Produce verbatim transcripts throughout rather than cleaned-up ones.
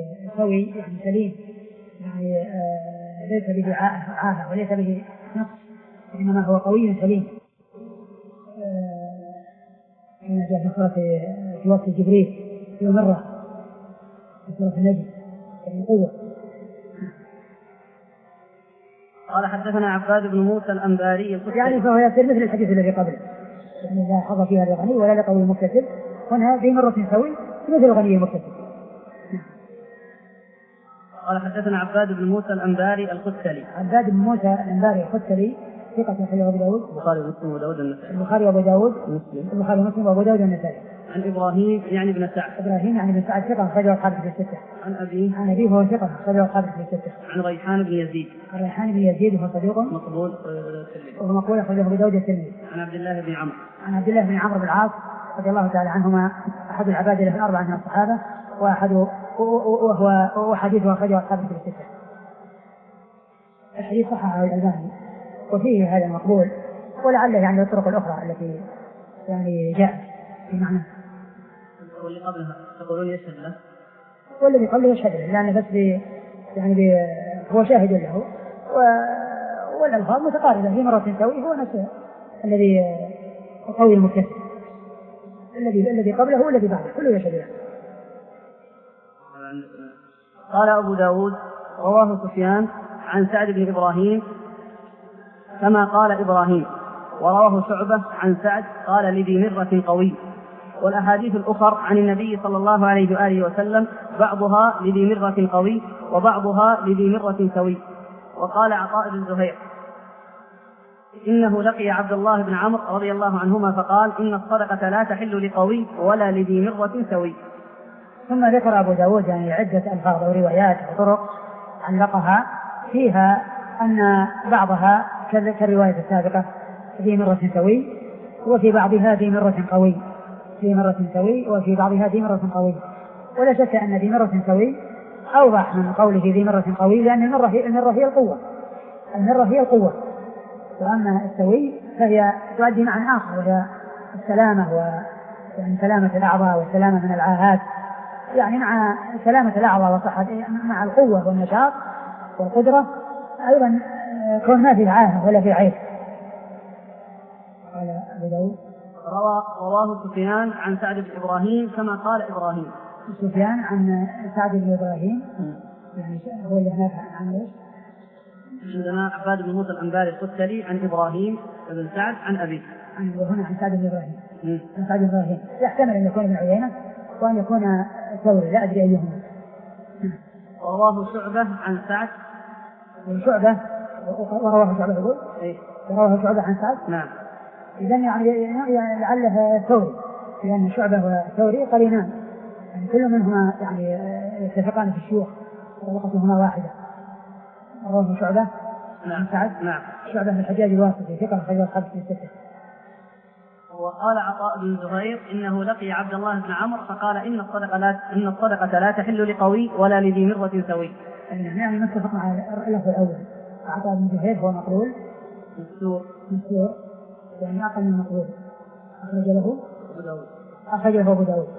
سوي يعني سليم، يعني آه ليس به عاهة وليس به نقص، إنما هو قوي سليم. كما جاء في سورة في وقت جبريل في مرة في سورة النجم يعني قوة. قال حدثنا عباد بن موسى الأنباري يعني فهو يصير مثل الحديث الذي قبله، يعني لا حظ فيها لغني ولا لقوي مكتسب، هنا في مرة سوي مثل الغني مكتسب. قال حدثنا عباد بن موسى الأنباري القتلي. عباد بن موسى الأنباري القتلي ثقة أخرجه أبو داود البخاري ومسلم وأبو داود النسائي. البخاري وأبو داود مسلم البخاري ومسلم وأبو داود النسائي. عن إبراهيم يعني بن سعد. إبراهيم يعني بن سعد ثقة أخرجه أصحاب في الستة. عن أبيه عن أبيه هو ثقة أخرجه أصحاب في الستة. عن ريحان بن يزيد. عن ريحان بن يزيد وهو صديق مقبول وهو مقبول أخرجه أبو داود الترمذي. عن عبد الله بن عمرو. عن عبد الله بن عمرو بن العاص رضي الله تعالى عنهما أحد العبادلة الأربعة من الصحابة وأحد وهو وحديثه أخرجه أصحاب في الستة. الحديث صححه الألباني وفيه هذا المقبول، ولعله يعني الطرق الأخرى التي يعني جاءت في معنى. واللي قبلها تقولون يشهد له، والذي قبله يشهد له لأنه بس بي يعني بي هو شاهد له والألفاظ متقاربة في مرة سوي هو نفسه الذي قوي المكتسب، الذي الذي قبله هو الذي بعده كله يشهد له. قال أبو داود رواه سفيان عن سعد بن إبراهيم كما قال إبراهيم، ورواه شعبة عن سعد قال لذي مرة قوي. والأحاديث الأخر عن النبي صلى الله عليه وآله وسلم بعضها لذي مرة قوي وبعضها لذي مرة سوي. وقال عطاء بن زهير إنه لقي عبد الله بن عمرو رضي الله عنهما فقال إن الصدقة لا تحل لقوي ولا لذي مرة سوي. ثم ذكر أبو داود يعني عدة ألفاظ وروايات وطرق علقها فيها أن بعضها كالرواية السابقة ذي مرة سوي، وفي بعضها ذي مرة قوي ذي مرة سوي وفي بعضها ذي مرة قوي. ولا شك أن ذي مرة سوي أوضح من قوله ذي مرة قوي، لأن المرة هي, المرة هي القوة المرة هي القوة وأما السوي فهي تؤدي معنى آخر وهي السلامة ويعني سلامة الأعضاء والسلامة من العاهات، يعني مع سلامة الأعضاء وصحة مع القوة والنشاط والقدرة أيضا كون ما في عاهة ولا في عيب. قال أبو داود رواه سفيان عن سعد بن إبراهيم كما قال إبراهيم. سفيان عن سعد بن إبراهيم يعني هو اللي هناك عن ايش؟ عندنا عباد بن موسى الأنباري القتلي عن إبراهيم بن سعد عن أبيه. وهنا عن سعد بن إبراهيم. عن سعد بن إبراهيم يحتمل أن يكون ابن عيينة وأن يكون ثوري لا أدري أيهما. رواه شعبة عن سعد. شعبة ورواه شعبة يقول. إيه. ورواه شعبة عن سعد. نعم. إذن يعني لعله ثوري لأن شعبة وثوري قرينان يعني كل منهما يعني يتفقان في الشيوخ وطبقتهما واحدة. رواه شعبة عن سعد. نعم. شعبة من الحجاج الواسطي ثقة خير الخمس في الستة. وقال عطاء بن زهير إنه لقي عبد الله بن عمرو فقال إن الصدقة لا إن الصدقة لا تحل لقوي ولا لذي مرة سوي. يعني متفق على اللفظ الأول. عطاء بن زهير هو مقبول مستور مستور يعني أقل من مقبول. أخرج له أبو داود. أخرج له أبو داود.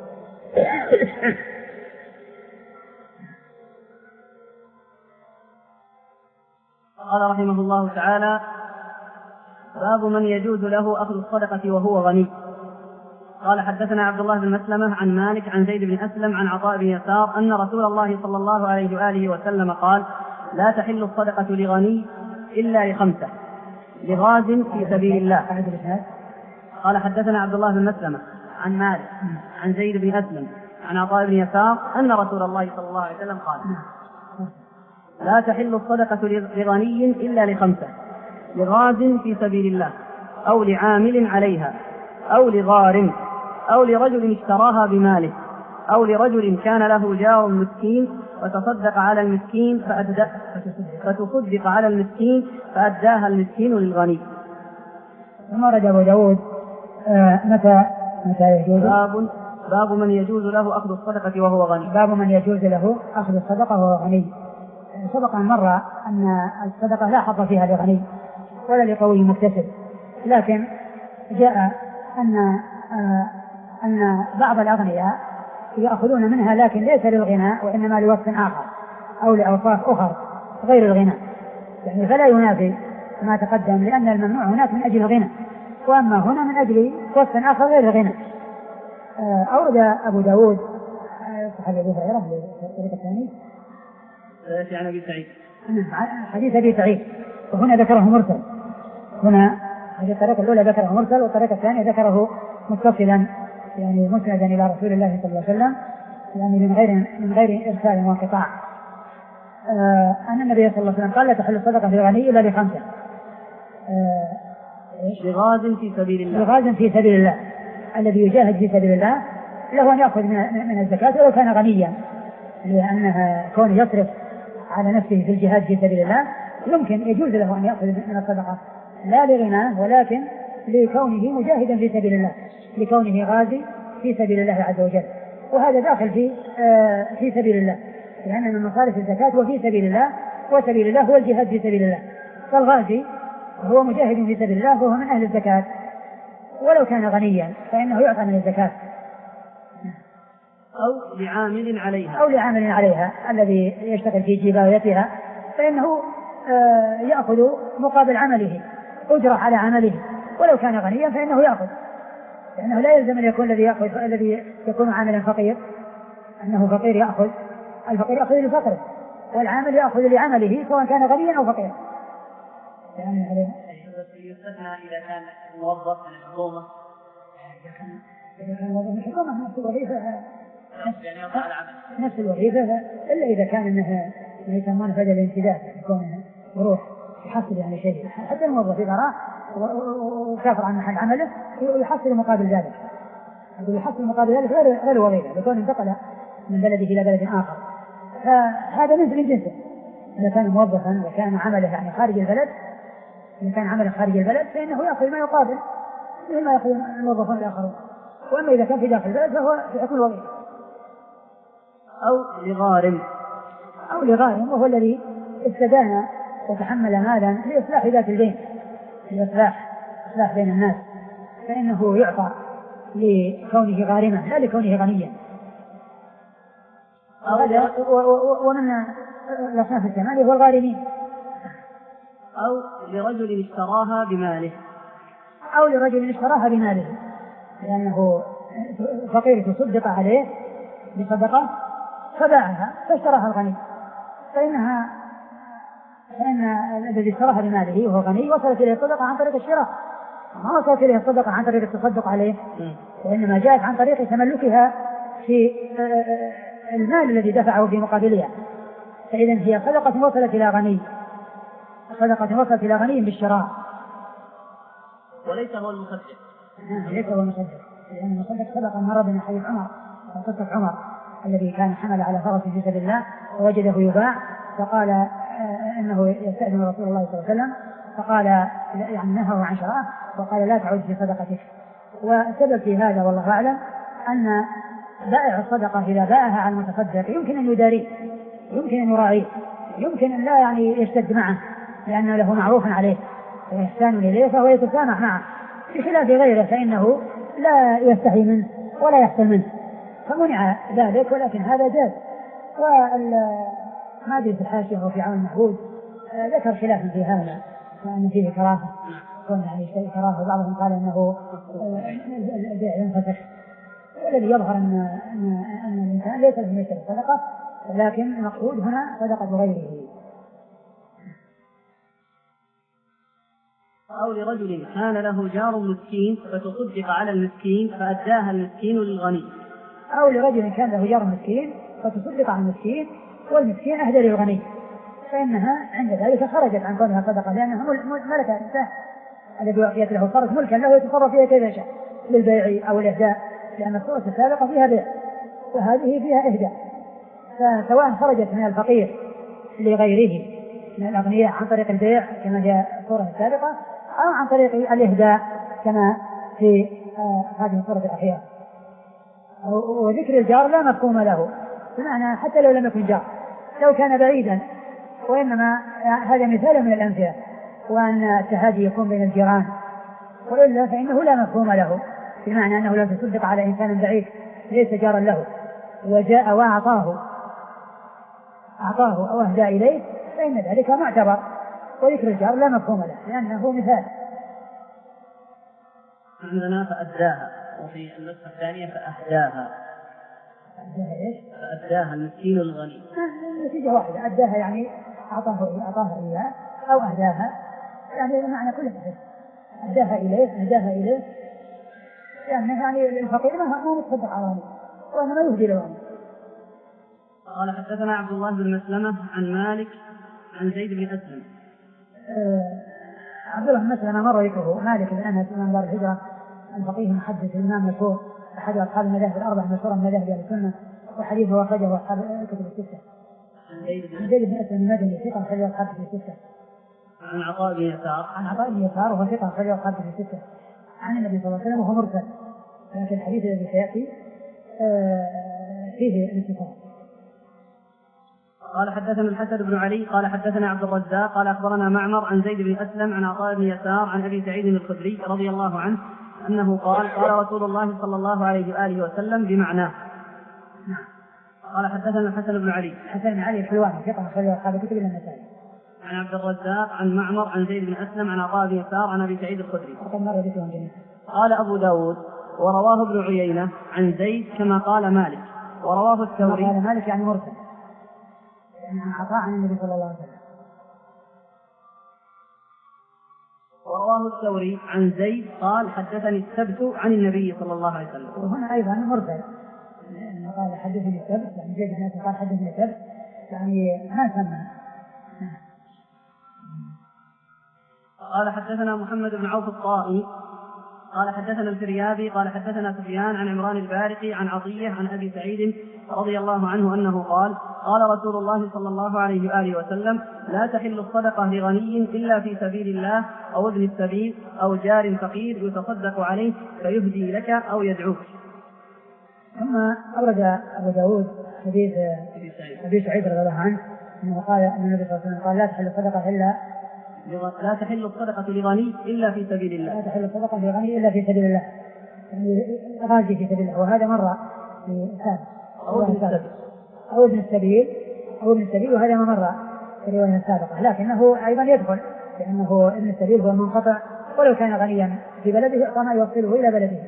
قال رحمه الله تعالى باب من يجوز له أخذ الصدقة وهو غني. قال حدثنا عبد الله بن مسلمة عن مالك عن زيد بن أسلم عن عطاء بن يسار أن رسول الله صلى الله عليه وآله وسلم قال لا تحل الصدقة لغني إلا لخمسة لغاز في سبيل الله. قال حدثنا عبد الله بن مسلمة عن مالك عن زيد بن أسلم عن عطاء بن يسار أن رسول الله صلى الله عليه وسلم قال لا تحل الصدقة لغني إلا لخمسة لغاز في سبيل الله أو لعامل عليها أو لغارم أو لرجل اشتراها بماله أو لرجل كان له جار مسكين فتصدق على المسكين فأدى فتصدق على المسكين فأداها المسكين للغني. ثم رد أبو داود آه متى متى يجوز باب باب من يجوز له أخذ الصدقة وهو غني. باب من يجوز له أخذ الصدقة وهو غني. سبق أن مر أن الصدقة لا حظ فيها لغني ولا لقوي مكتسب، لكن جاء أن آه أن بعض الأغنياء يأخذون منها لكن ليس للغناء وإنما لوصف آخر أو لأوصاف أخرى غير الغناء، يعني فلا ينافي ما تقدم، لأن الممنوع هناك من أجل الغنى، وأما هنا من أجل وصف آخر غير الغنى. أورد أبو داود صحيح أبو هريرة بالطريقة الثانية عن أبي سعيد حديث أبي سعيد، وهنا ذكره مرسل. هنا هذه الطريقة الأولى ذكره مرسل، والطريقة الثانية ذكره متصلا يعني مسندا إلى رسول الله صلى الله عليه وسلم، يعني من غير من غير إرسال وانقطاع. آه أن النبي صلى الله عليه وسلم قال لا تحل الصدقة للغني إلا لخمسة: آه لغاز في سبيل الله لغاز في سبيل الله، الذي يجاهد في سبيل الله له أن يأخذ من الزكاة ولو كان غنيا، لأنها كون يصرف على نفسه في الجهاد في سبيل الله يمكن يجوز له أن يأخذ من الصدقة لا لغناه ولكن لكونه مجاهدا في سبيل الله، لكونه غازي في سبيل الله عز وجل، وهذا داخل في آه في سبيل الله، لأن من مصارف الزكاة وفي سبيل الله، وسبيل الله هو الجهاد في سبيل الله، فالغازي هو مجاهد في سبيل الله وهو من أهل الزكاة ولو كان غنيا فإنه يعطى من الزكاة. أو لعامل عليها أو لعامل عليها الذي يشتغل في جبايتها فإنه آه يأخذ مقابل عمله أجرة على عمله، ولو كان غنيا فإنه يأخذ، لأنه لا يلزم أن يكون الذي يأخذ الذي يكون عاملا فقير أنه فقير يأخذ، الفقير يأخذ لفقره والعامل يأخذ لعمله سواء كان غنيا أو فقيرا. يعني يستثنى إذا كان موظف من الحكومة، إذا كان موظف من الحكومة نفس الوظيفة نفس الوظيفة إلا إذا كان أنها يسمونه بدل الانتداب، يكون يروح يحصل يعني شيء، حتى الموظف إذا راح وكافر عن محل عمله يحصل مقابل ذلك، يحصل مقابل ذلك غير غير الوظيفة، يكون انتقل من بلده إلى بلد آخر، فهذا مثل جنسه. إذا كان موظفا وكان عمله يعني خارج البلد، إذا كان عمله خارج البلد فإنه يأخذ ما يقابل مثل ما يأخذ الموظفون الآخرون، وأما إذا كان في داخل البلد فهو في حكم الوظيفة. أو لغارم أو لغارم وهو الذي استدان وتحمل مالا لإصلاح ذات البين، لإصلاح إصلاح بين الناس، فإنه يعطى لكونه غارما لا لكونه غنيا. ومن الأصناف الثمانية هو الغارمين. أو لرجل اشتراها بماله أو لرجل اشتراها بماله لأنه فقير تصدق عليه بصدقة فباعها فاشتراها الغني، فإنها فإن الذي اشتراها بماله وهو غني وصلت إليه الصدقة عن طريق الشراء، ما وصلت إليه الصدقة عن طريق التصدق عليه، وإنما جاءت عن طريق تملكها في المال الذي دفعه في مقابلها، فإذا هي صدقة وصلت إلى غني، صدقة وصلت إلى غني بالشراء، وليس هو المصدق. ليس هو المصدق، لأن المصدق سبق مر بنا حديث عمر، قصة عمر الذي كان حمل على فرس في سبيل الله ووجده يباع فقال إنه يستأذن رسول الله صلى الله عليه وسلم، فقال يعني نهوا عن شراه وقال لا تعود في صدقتك. والسبب في هذا والله أعلم أن بائع الصدقة إذا باعها على المتصدق يمكن أن يداريه، يمكن أن يراعيه، يمكن أن لا يعني يشتد معه لأنه له معروف عليه ويحسان إليه فهو يتسامح معه، بخلاف غيره فإنه لا يستحي منه ولا يحسن منه، فمنع ذلك، ولكن هذا جاز. وما أدري في الحاشية وفي عون المحبوب ذكر خلافا في هذا وأن فيه كراهة، كون يعني شيء كراهة، وبعضهم قال أنه البيع ينفسخ، والذي يظهر أن أن أن الإنسان ليس له يشتري صدقة، ولكن المقصود هنا صدقة غيره. أو لرجل كان له جار مسكين فتصدق على المسكين فأداها المسكين للغني. أو لرجل كان له جار مسكين فتصدق على المسكين والمسكين أهدى للغني، فإنها عند ذلك خرجت عن كونها صدقة، لأنها ملك الإنسان الذي أعطيت له صارت ملكا له يتصرف فيها كيف يشاء للبيع أو الإهداء، لأن الصورة السابقة فيها بيع وهذه فيها إهداء، فسواء خرجت من الفقير لغيره من الأغنياء عن طريق البيع كما جاء الصورة السابقة أو عن طريق الإهداء كما في آه هذه الصورة الأخيرة. وذكر الجار لا مفهوم له، بمعنى حتى لو لم يكن جار، لو كان بعيدا، وإنما هذا مثال من الأمثلة، وأن التهادي يكون بين الجيران، وإلا فإنه لا مفهوم له، بمعنى أنه لا تصدق على إنسان بعيد ليس جارا له، وجاء وأعطاه أعطاه أو أهدى إليه فإن ذلك معتبر، وذكر الجار لا مفهوم له لأنه مثال. عندنا فأداها، وفي النسخة الثانية فأهداها. أداها إيش؟ فأداها المسكين الغني. نتيجة واحدة، أداها يعني أعطاه أعطاها إياه أو أهداها، يعني المعنى كله صحيح. أداها إليه أهداها إليه يعني يعني الفقير ما هو متصدق على غني وإنما يهدي له. قال حدثنا عبد الله بن مسلمة عن مالك عن زيد بن أسلم. آه عبد الله بن مسلمة مر ذكره. مالك بن أنس إمام دار الهجرة الفقيه المحدث الإمام مشهور أحد أصحاب المذاهب الأربع مشهورا من مذاهب أهل السنة، وحديثه أخرجه أصحاب الكتب الستة. عن زيد بن أسلم المدني ثقة أخرجه أصحاب الكتب الستة. عن عطاء بن يسار عن عطاء بن يسار وهو ثقة أخرجه أصحاب الكتب الستة عن النبي صلى الله عليه وسلم وهو مرسل، لكن الحديث الذي سيأتي آه فيه الاتصال. قال حدثنا الحسن بن علي قال حدثنا عبد الرزاق قال أخبرنا معمر عن زيد بن أسلم عن عطاء بن يسار عن أبي سعيد الخدري رضي الله عنه أنه قال قال رسول الله صلى الله عليه وآله وسلم بمعناه. قال حدثنا الحسن بن علي الحسن بن علي الحلواني ثقة أخرجه أصحاب الكتب النسائي. عن عبد الرزاق عن معمر عن زيد بن أسلم عن عطاء بن يسار عن أبي سعيد الخدري. قال أبو داود ورواه ابن عيينة عن زيد كما قال مالك، ورواه الثوري قال مالك يعني مرسل يعني عن عطاء عن النبي صلى الله عليه وسلم. ورواه الثوري عن زيد قال حدثني السبت عن النبي صلى الله عليه وسلم. وهنا أيضا مرسل قال حدثني السبت يعني زيد بن أسلم قال حدثني السبت يعني ما سمى. قال حدثنا محمد بن عوف الطائي قال حدثنا الفريابي قال حدثنا سفيان عن عمران البارقي عن عطية عن أبي سعيد رضي الله عنه أنه قال قال رسول الله صلى الله عليه وآله وسلم لا تحل الصدقة لغني إلا في سبيل الله أو ابن السبيل أو جار فقير يتصدق عليه فيهدي لك أو يدعوك. ثم أورد أبو داود حديث أبي سعيد رضي الله عنه أنه قال أن النبي صلى الله عليه وسلم قال لا تحل الصدقة إلا لا تحل الصدقة لغني إلا في سبيل الله. لا تحل الصدقة لغني إلا في سبيل الله يعني غازي في سبيل الله، وهذا مر في سابق أو ابن السبيل أو ابن السبيل أو ابن السبيل وهذا ما مر في الرواية السابقة، لكنه أيضا يدخل لأنه ابن السبيل هو المنقطع ولو كان غنيا في بلده فما يوصله إلى بلده.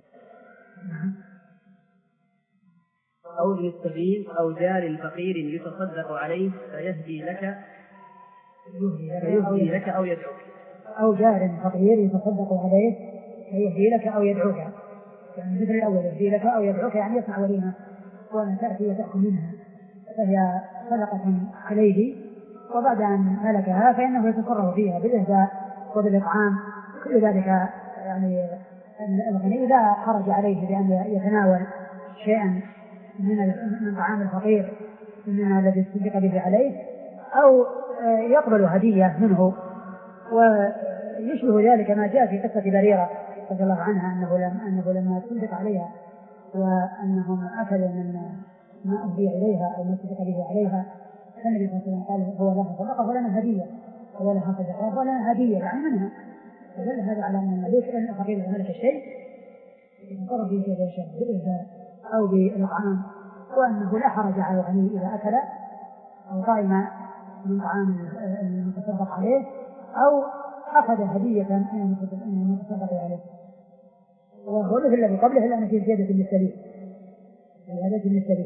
أو ابن السبيل أو جار فقير يتصدق عليه فيهدي لك فيهدي لك أو يدعوك. أو جار فقير يتصدق عليه فيهدي لك أو يدعوك، يعني مثل الأول يهدي لك أو يدعوك يعني يصنع وليمة وأن تأتي وتأكل منها فهي صدقة عليه، وبعد أن ملكها فإنه يتصرف فيها بالإهداء وبالإطعام كل ذلك. يعني الغني لا حرج عليه بأن يتناول شيئا من طعام الفقير من الذي تصدق به عليه أو يقبل هدية منه. ويشبه ذلك ما جاء في قصة بريرة رضي الله عنها أنه, لم أنه لما تصدق عليها وأنهم أكلوا من ما أهدي إليها أو ما تصدق به عليها النبي صلى الله عليه وسلم قال هو لها صدقة ولنا هدية هو لها صدقة ولنا هدية يعني منها، فدل هذا على أن ليس أن الفقير ملك الشيء يتصرف فيه كيف يشاء بالإهداء أو بالإطعام، وأنه لا حرج على الغني إذا أكل أو طعم من طعام المتصدق عليه أو أخذ هدية من المتصدق عليه. وهو مثل الذي قبله إلا أن فيه زيادة للسبيل زيادة للسبيل.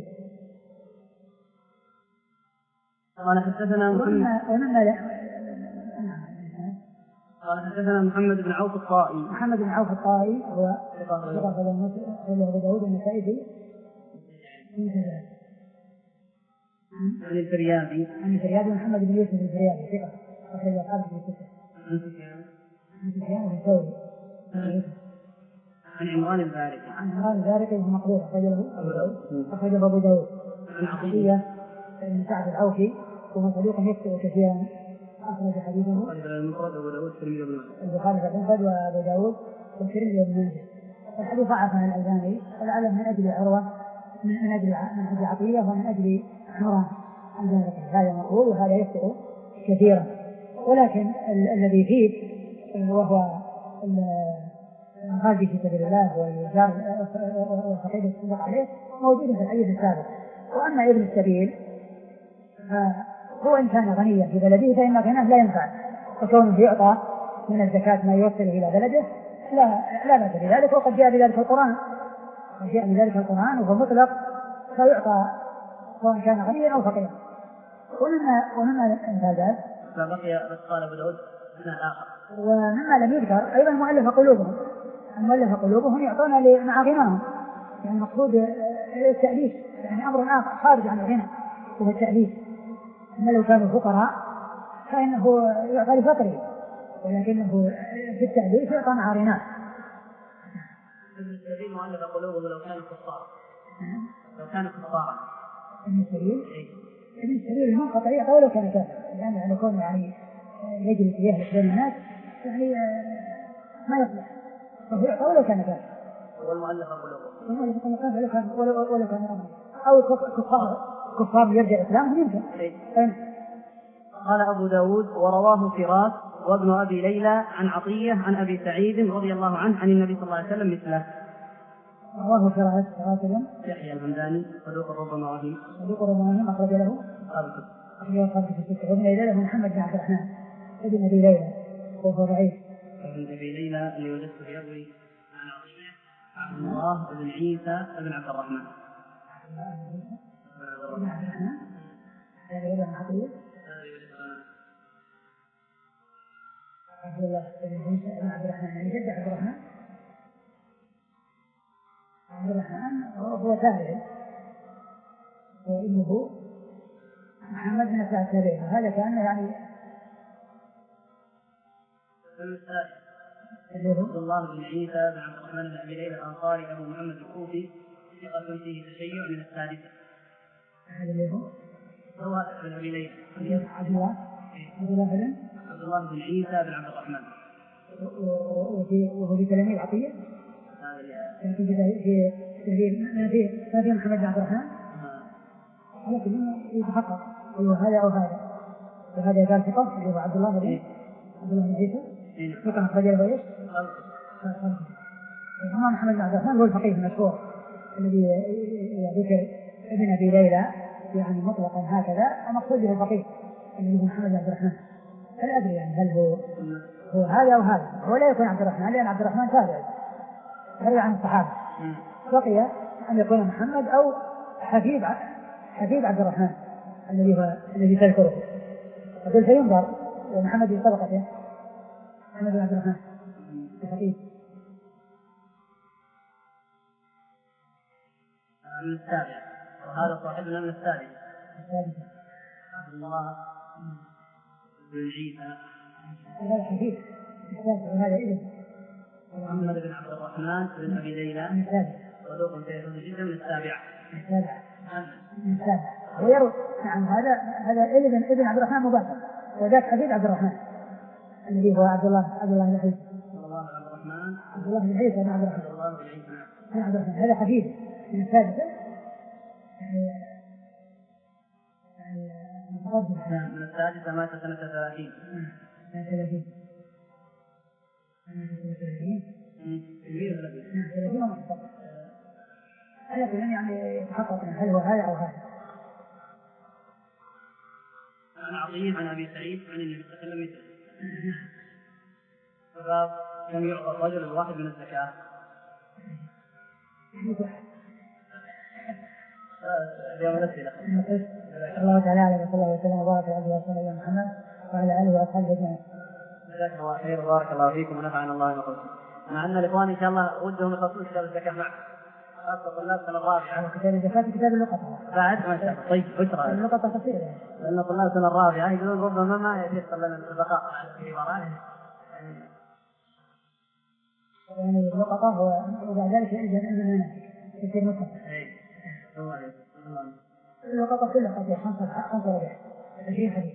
قال حدثنا محمد قال حدثنا محمد بن عوف الطائي محمد بن عوف الطائي هو ثقة أبو داود النسائي عن الفريابي عن الفريابي محمد بن يوسف الفريابي ثقة أخرج أصحابه في الستة. عن سفيان عن سفيان بن ثوري عن عمران البارقي عن عمران البارقي وهو مقبول أخرجه أخرجه أبو داود. عن عطية بن سعد العوفي وهو صديق يخطئ كثيرا أخرج حديثه المفرد أبو داود الترمذي وابن ماجه البخاري في المفرد وأبو داود والترمذي وابن ماجه. الحديث ضعفه الألباني ولعله من أجل عروة من أجل من أجل عطية ومن أجل عمران البارقي، هذا مقبول وهذا يخطئ كثيرا. ولكن ال- الذي فيه وهو الغازي في سبيل الله والجار والفقير الصدق عليه موجود في الحديث السابق. وأما ابن السبيل هو إن كان غنيا في بلده فإن غناه لا ينفع، وكونه يعطى من الزكاة ما يوصل إلى بلده لا لا بأس بذلك. وقد جاء بذلك القرآن، قد جاء بذلك القرآن وهو مطلق فيعطى سواء كان غنيا أو فقيرا. ومما ومما ذلك ما بقي بس قال أبو داود من الآخر. ومما لم يذكر أيضا مؤلف قلوبهم، المؤلف قلوبهم يعطون مع غناهم، يعني المقصود التأليف، يعني أمر آخر خارج عن الغنى وهو التأليف. أما لو كانوا فقراء فإنه يعطى لفقره، ولكنه في التأليف يعطى مع غناه. ابن السبيل مؤلف قلوبهم لو كانوا كفارا، لو كانوا كفارا ابن السبيل ابن السبيل المنقطع يعطى ولو كان كافر، يعني أن يكون يعني يجري يهلك بين الناس يعني ما يصلح، فهو يعطى ولو كان كافر. والمؤلف قلوبهم والمؤلف قلوبهم ولو كان ولو ولو كان رمي أو كفار كفار يرجع إسلامهم يمكن. قال أبو داود ورواه فراس وابن أبي ليلى عن عطية عن أبي سعيد رضي الله عنه عن النبي صلى الله عليه وسلم مثله. رواه فراس راتبا يحيى الهمداني صدوق ربما وهم صدوق ربما وهم أخرج له أخرج له في الستة. وابن ليلى له محمد بن عبد الرحمن ابن أبي ليلى وهو ضعيف. ابن أبي ليلى اللي وجدته يروي عن عطية عبد الله بن عيسى بن عبد الرحمن بن عبد الرحمن هذا يروي عن عطية عبد الله بن عيسى بن عبد الرحمن يعني جد عبد الرحمن عبد الرحمن هو تابعي وابنه محمد بن سعد تابعي. هذا كان يعني عبد الله بن عيسى بن عبد الرحمن بن أبي ليلى الأنصاري أبو محمد الكوفي ثقة فيه تشيع من السادسة. هذا اللي هو هو بن أبي ليلى عبد الله عبد الله بن عبد الله بن عيسى بن عبد الرحمن وفي وهو في تلاميذ عطية. هذا في في في ما في ما في محمد بن عبد الرحمن ولكن يتحقق هذا أو هذا. وهذا قال ثقة اللي هو عبد الله بن عبد الله بن عيسى ثقة أخرج له إيش؟ الإمام محمد بن عبد الرحمن هو الفقيه المشهور الذي ذكر ابن أبي ليلى يعني مطلقا هكذا، ومقصود به الفقيه الذي هو محمد بن عبد الرحمن. هل أدري يعني هل هو هو هذا أو هذا؟ هو لا يكون عبد الرحمن لأن عبد الرحمن تابع يروي عن الصحابة. بقي أن يكون محمد أو حفيد حفيد عبد الرحمن الذي هو الذي تذكره. أقول فينظر ومحمد يسبقته محمد بن عبد الرحمن الحفيد من السابع، وهذا صاحبنا من السابع عبد الله بن عيسى هذا حفيد وهذا ابن محمد بن عبد الرحمن بن أبي ليلى صدوق سيكون جدا من السابعة من السابعة ويروي نعم. هذا هذا ابن ابن عبد الرحمن مباشرة، وذاك حفيد عبد الرحمن الذي هو عبد الله عبد الله بن عيسى عبد الله بن عبد الرحمن عبد الله بن عيسى بن عبد الرحمن عبد الله بن عيسى بن عبد الرحمن. هذا حفيد من السادسة من السادسة مات سنة ثلاثين سنة ثلاثين ثلاثين يعني يتحقق هل هو هذا أو هذا. عن عطية عن أبي سعيد عن النبي صلى الله عليه وسلم فباب كم يعطى الرجل الواحد من الزكاة. اليوم الأسئلة. الله تعالى على صلى الله وسلم وبارك على نبينا محمد وعلى آله وأصحابه أجمعين. جزاكم الله خير وبارك الله فيكم ونفعنا الله بما قلتم. مع أن الإخوان إن شاء الله ودهم يخصصون كتاب الزكاة معه. خاصة طلاب السنة الرابعة. كتاب الزكاة كتاب اللقطة. بعد ما شاء الله. طيب بشرى. اللقطة قصيرة. لأن طلاب السنة الرابعة يقولون ربما ما يحصل لنا البقاء في عبارات. يعني اللقطة هو وبعد ذلك يجب أن المناسك يصير مطلق. اللقطة كلها قد خمسة خمسة ربع عشرين حديث.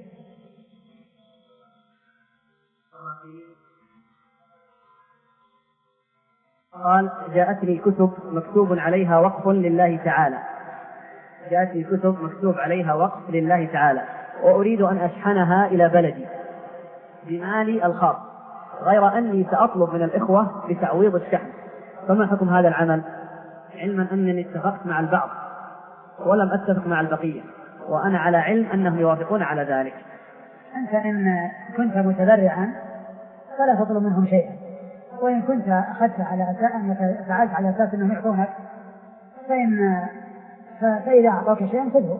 قال جاءتني كتب مكتوب عليها وقف لله تعالى جاءتني كتب مكتوب عليها وقف لله تعالى وأريد أن أشحنها إلى بلدي بمالي الخاص غير أني سأطلب من الإخوة بتعويض الشحن، فما حكم هذا العمل؟ علما أنني اتفقت مع البعض ولم أتفق مع البقية، وأنا على علم أنهم يوافقون على ذلك. أنت إن كنت متبرعا فلا تطلب منهم شيئا، وإن كنت أخذت على أساس أنك فعلت على أساس أنهم يعطونك فإن فإذا أعطوك شيئا خذه.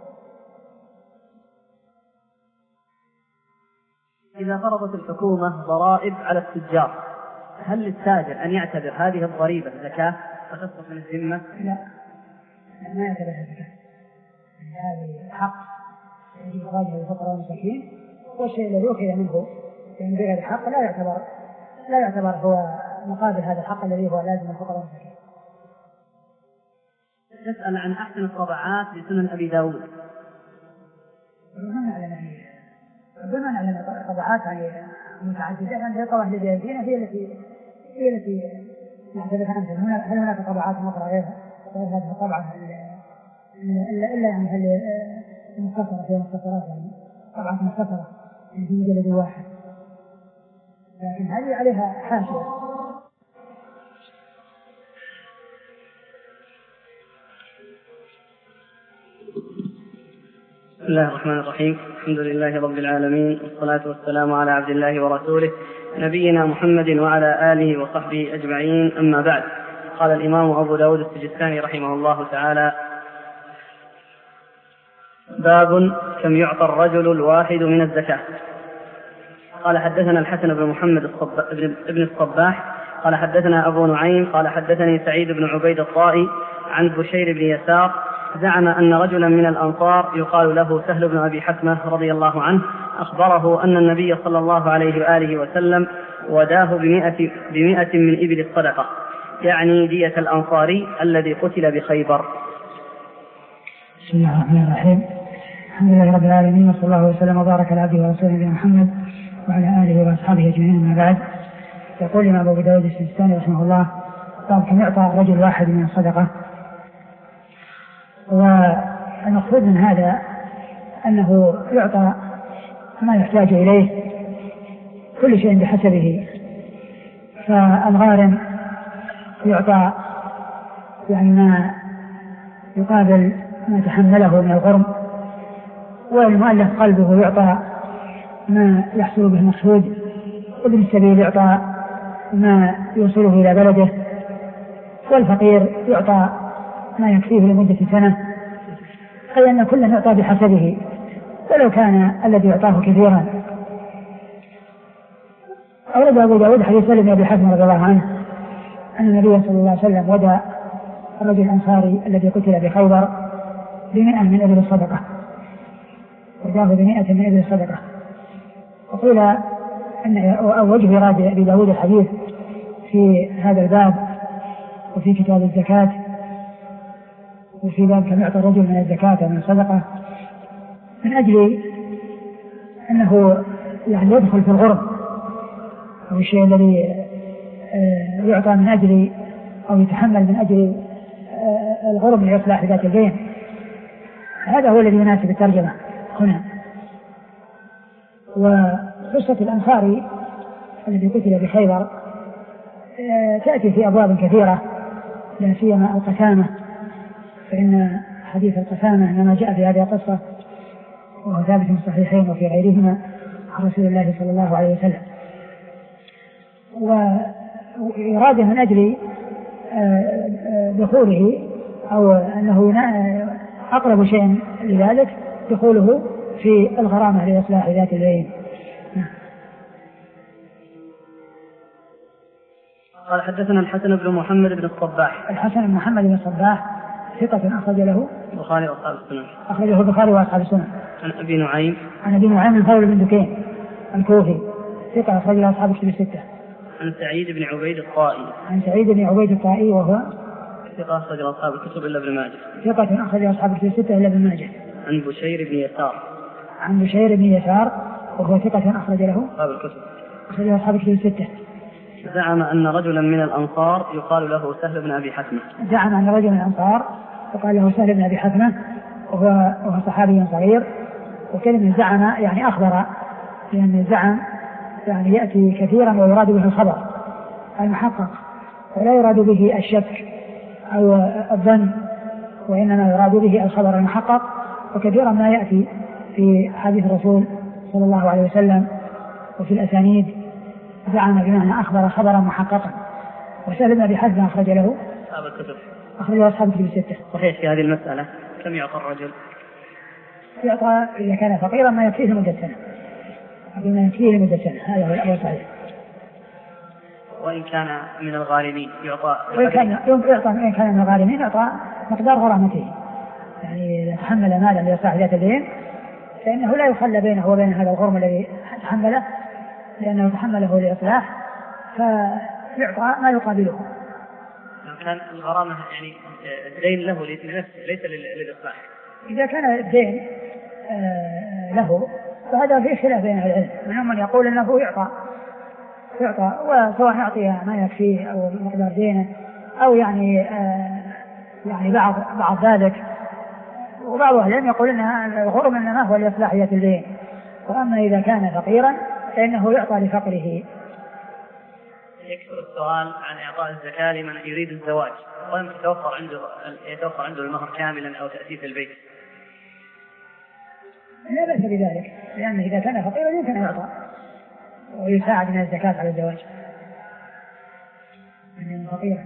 إذا فرضت الحكومة ضرائب على التجار، هل للتاجر أن يعتبر هذه الضريبة زكاة تخصص من الذمة؟ لا، ما يعتبرها زكاة. هذه حق الذي يخرجه الفقراء والمساكين، والشيء الذي أخذ منه من بغير الحق لا يعتبر لا يعتبر هو مقابل هذا الحق الذي هو لازم الفقراء والمساكين. تسأل عن أحسن الطبعات لسنن أبي داود. بما نعلم الطبعات متعددة، هذه الطبعة التي بأيدينا هي التي هي التي نعتبرها أمثل. هل هناك طبعات أخرى غيرها غير هذه الطبعة إلا إلا يعني هل مختصرة في مختصرات، يعني طبعة مختصرة في مجلد واحد، لكن هذه عليها حاشية. بسم الله الرحمن الرحيم. الحمد لله رب العالمين، والصلاة والسلام على عبد الله ورسوله نبينا محمد وعلى آله وصحبه أجمعين، أما بعد. قال الإمام أبو داود السجستاني رحمه الله تعالى: باب كم يعطى الرجل الواحد من الزكاة. قال حدثنا الحسن بن محمد بن الصباح قال حدثنا أبو نعيم قال حدثني سعيد بن عبيد الطائي عن بشير بن يسار زعم أن رجلا من الأنصار يقال له سهل بن أبي حتمة رضي الله عنه أخبره أن النبي صلى الله عليه وآله وسلم وداه بمئة, بمئة من إبل الصدقة، يعني دية الأنصاري الذي قتل بخيبر. بسم الله الرحمن الرحيم. الحمد لله رب العالمين، وصلى الله وسلم وبارك على عبده ورسوله نبينا محمد وعلى آله وأصحابه أجمعين، أما بعد. يقول الإمام أبو داود السجستاني رحمه الله: باب كم يعطى رجل واحد من الصدقة. والمقصود من هذا أنه يعطى ما يحتاج إليه، كل شيء بحسبه. فالغارم يعطى يعني ما يقابل ما تحمله من الغرم، والمؤلف قلبه يعطى ما يحصل به المقصود، وابن السبيل يعطى ما يوصله إلى بلده، والفقير يعطى ما يكفيه لمدة سنة، أي أن كل يعطى بحسبه ولو كان الذي يعطاه كثيرا. أورد أبو داود حديث سهل بن أبي حتمة رضي الله عنه أن النبي صلى الله عليه وسلم ودى الرجل الأنصاري الذي قتل بخيبر بمئة من إبل الصدقة، وداه بمئة من إبل الصدقة. وقيل أن وجه إراد أبي داود الحديث في هذا الباب وفي كتاب الزكاة وفي باب كم يعطى الرجل من الزكاة من الصدقة، من أجل أنه يعني يدخل في الغرب، أو الشيء الذي يعطى من أجل أو يتحمل من أجل الغرب لإصلاح ذات البين. هذا هو الذي يناسب الترجمة هنا. وقصة الأنصاري الذي قتل بخيبر تأتي في أبواب كثيرة، لا سيما القسامة، فإن حديث القسامة إنما جاء في هذه القصة وهو ثابت في الصحيحين وفي غيرهما عن رسول الله صلى الله عليه وسلم. وإرادة من أجل دخوله أو أنه أقرب شيء لذلك دخوله في الغرامة لإصلاح ذات البين. قال حدثنا الحسن بن محمد بن الصباح. الحسن بن محمد بن الصباح ثقة أخرج له البخاري وأصحاب السنن. أخرجه البخاري وأصحاب السنن. عن أبي نعيم. عن أبي نعيم من فضل بن دكين الكوفي ثقة أخرج له أصحاب الكتب الستة. عن سعيد بن عبيد الطائي. عن سعيد بن عبيد الطائي وهو ثقة أخرج له أصحاب الكتب إلا ابن ماجه. ثقة أخرج له أصحاب الكتب الستة إلا ابن ماجه. عن بشير بن يسار. عن بشير بن يسار وهو ثقة أخرج له أصحاب الكتب. أخرج له أصحاب الكتب الستة. زعم أن رجلا من الأنصار يقال له سهل بن أبي حتمة. زعم أن رجلا من الأنصار يقال له سهل بن أبي حتمة وهو, وهو صحابي صغير. وكلمة زعم يعني أخبر، لأن زعم يعني يأتي كثيرا ويراد به الخبر المحقق ولا يراد به الشك أو الظن، وإنما يراد به الخبر المحقق. وكثيرا ما يأتي في حديث الرسول صلى الله عليه وسلم وفي الأسانيد زعم بمعنى أخبر خبرا محققا. وسهل بن أبي حزم أخرج له أصحاب الكتب أخرج له أصحاب الكتب الستة. صحيح في هذه المسألة كم يعطى الرجل؟ يعطى إذا كان فقيرا ما يكفيه لمدة سنة، ما يكفيه لمدة سنة، هذا هو الأمر صحيح. وإن كان من الغارمين يعطى وإن كان يعطى إن كان من الغارمين يعطى مقدار غرامته، يعني إذا تحمل مالا لصاحب ذات الدين فإنه لا يخلى بينه وبين هذا الغرم الذي تحمله، لأنه تحمله لإصلاح فيعطى ما يقابله. لو كان الغرامة يعني الدين له لنفسه ليس للإصلاح. إذا كان الدين له فهذا فيه خلاف بين العلم، منهم من يقول أنه يعطى يعطى وسواء يعطي ما يكفيه أو مقدار دينه أو يعني يعني بعض بعض ذلك. وبعض أهل العلم يقول أن الغرم إنما هو لإصلاحية الدين، وأما إذا كان فقيرا فإنه يعطى لفقره. يكثر السؤال عن إعطاء الزكاة لمن يريد الزواج ولم يتوفر عنده يتوفر عنده المهر كاملا أو تأسيس البيت. لا بأس بذلك، لأنه إذا كان فقيرا يمكن أن يعطى ويساعد من الزكاة على الزواج من فقيرا.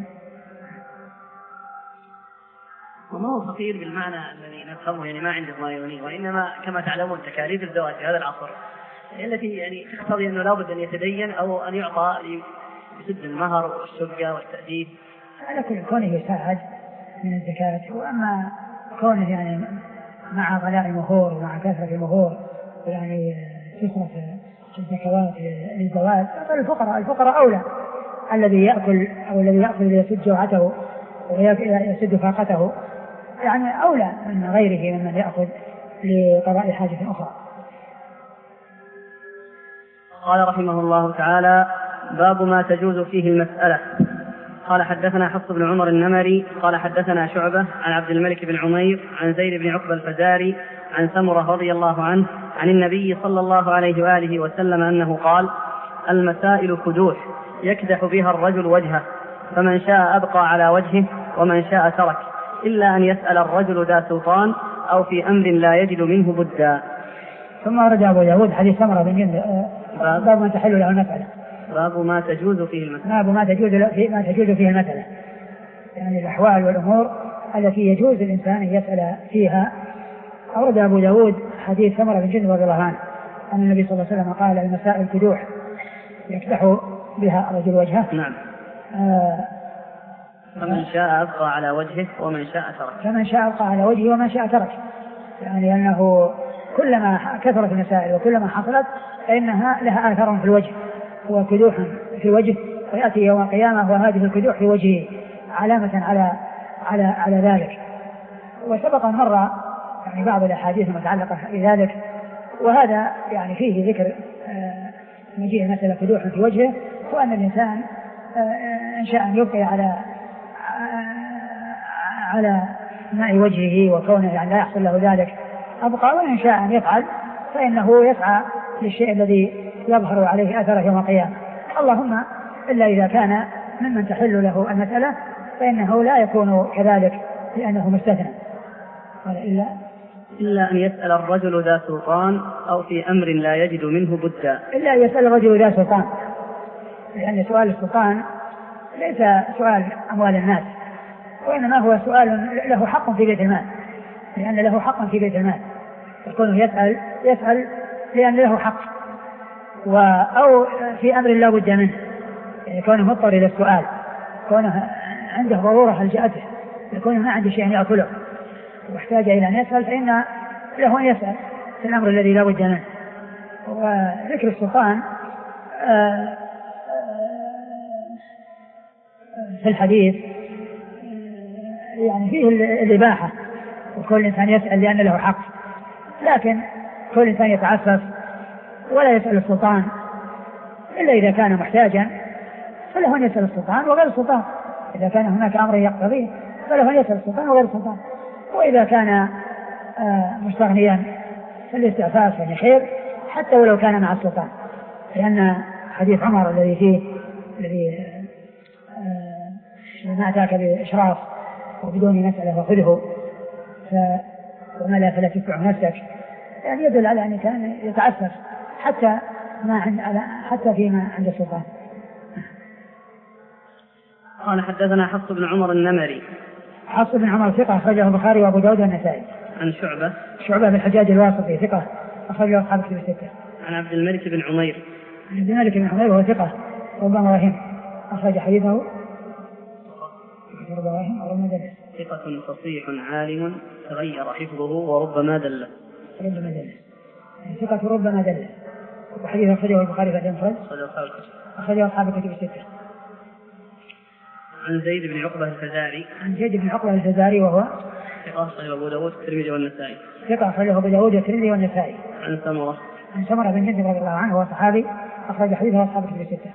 وما هو فقير بالمعنى الذي نفهمه، يعني ما عنده ما يغنيه، وإنما كما تعلمون تكاليف الزواج في هذا العصر التي يعني تقتضي أنه لابد أن يتدين أو أن يعطى ليسد المهر والشقة والتأديب. على كل كونه يساعد من الزكاة، وأما كونه يعني مع غلاء المهور ومع كثرة المهور يعني تصرف الزكوات للزواج الفقراء الفقراء أولى، الذي يأكل أو الذي يأكل ليسد جوعته ويسد فاقته يعني أولى من غيره ممن يأخذ لقضاء حاجة أخرى. قال رحمه الله تعالى: باب ما تجوز فيه المسألة. قال حدثنا حفص بن عمر النمري قال حدثنا شعبة عن عبد الملك بن عمير عن زيد بن عقبة الفزاري عن سمرة رضي الله عنه عن النبي صلى الله عليه وآله وسلم أنه قال: المسائل كدوح يكدح بها الرجل وجهه، فمن شاء أبقى على وجهه ومن شاء ترك، إلا أن يسأل الرجل ذا سلطان أو في أمر لا يجد منه بدا. ثم أرد أبو داود حديث سمرة بن جندب باب ما تحل له المسألة. باب ما تجوز فيه المسألة. باب ما تجوز فيه ما تجوز فيه المسألة، يعني الأحوال والأمور التي يجوز الإنسان أن يسأل فيها. أورد أبو داود حديث سمرة بن جندب رضي الله عنه أن النبي صلى الله عليه وسلم قال: المسائل كدوح يكدح بها الرجل وجهه. نعم. آه فمن شاء أبقى على وجهه ومن شاء ترك. فمن شاء أبقى على وجهه ومن شاء ترك، يعني أنه كلما كثرت المسائل وكلما حصلت فإنها لها آثار في الوجه وكدوح في الوجه، ويأتي يوم القيامة وهذه الكدوح في وجهه علامة على على على ذلك. وسبق مرة يعني بعض الأحاديث المتعلقة بذلك، وهذا يعني فيه ذكر مجيء مثل كدوح في وجهه، وأن الإنسان إن شاء أن يبقي على على ماء وجهه وكونه يعني لا يحصل له ذلك أبقى، وإن شاء أن يفعل فإنه يسعى للشيء الذي يظهر عليه أثره يوم القيامة. اللهم إلا إذا كان ممن تحل له المسألة فإنه لا يكون كذلك لأنه مستثنى. قال إلا إلا أن يسأل الرجل ذا سلطان أو في أمر لا يجد منه بدا. إلا أن يسأل الرجل ذا سلطان، لأن سؤال السلطان ليس سؤال أموال الناس، وإنما هو سؤال له حق في بيت المال، لأن له حق في بيت المال، يكون يسأل يسأل لأن له حق، أو في أمر لا بد منه، يعني كونه مضطر إلى السؤال، كونه عنده ضرورة لجأته، يكون ما عنده شيء يأكله واحتاج إلى أن يسأل، فإن له أن يسأل في الأمر الذي لا بد منه. وذكر السلطان في الحديث يعني فيه الإباحة، وكل إنسان يسأل لأن له حق، لكن كل إنسان يتعفف ولا يسأل السلطان إلا إذا كان محتاجا، فله أن يسأل السلطان وغير السلطان. إذا كان هناك أمر يقتضيه فله أن يسأل السلطان وغير السلطان. وإذا كان مستغنيا فالاستعفاف يعني خير، حتى ولو كان مع السلطان، لأن حديث عمر الذي فيه الذي ما أتاك بإشراف وبدون مسألة فخذه وما لا فلا تتبع نفسك، يعني يدل على أن كان يتعسف حتى ما عند حتى فيما عند السلطان. قال حدثنا حفص بن عمر النمري. حفص بن عمر ثقة أخرجه البخاري وأبو داود والنسائي. عن شعبة. شعبة بن الحجاج الواسطي ثقة أخرجه أصحاب الكتب الستة. عن عبد الملك بن عمير. عن عبد الملك بن عمير وهو ثقة ربما وهم أخرج حديثه ربما وهم أو ربما دلس. ثقة فصيح عالم تغير حفظه وربما دل. ربما دل. ثقة ربما دل. وحديث أخرجه البخاري في الإنفراد. أخرجه أصحاب الكتب الستة. عن زيد بن عقبة الفزاري. عن زيد بن عقبة الفزاري وهو ثقة أخرجه أبو داود والترمذي والنسائي. ثقة أخرجه أبو داود والترمذي والنسائي. عن سمرة. عن سمرة بن جندب رضي الله عنه وهو صحابي أخرج حديثه أصحاب الكتب الستة.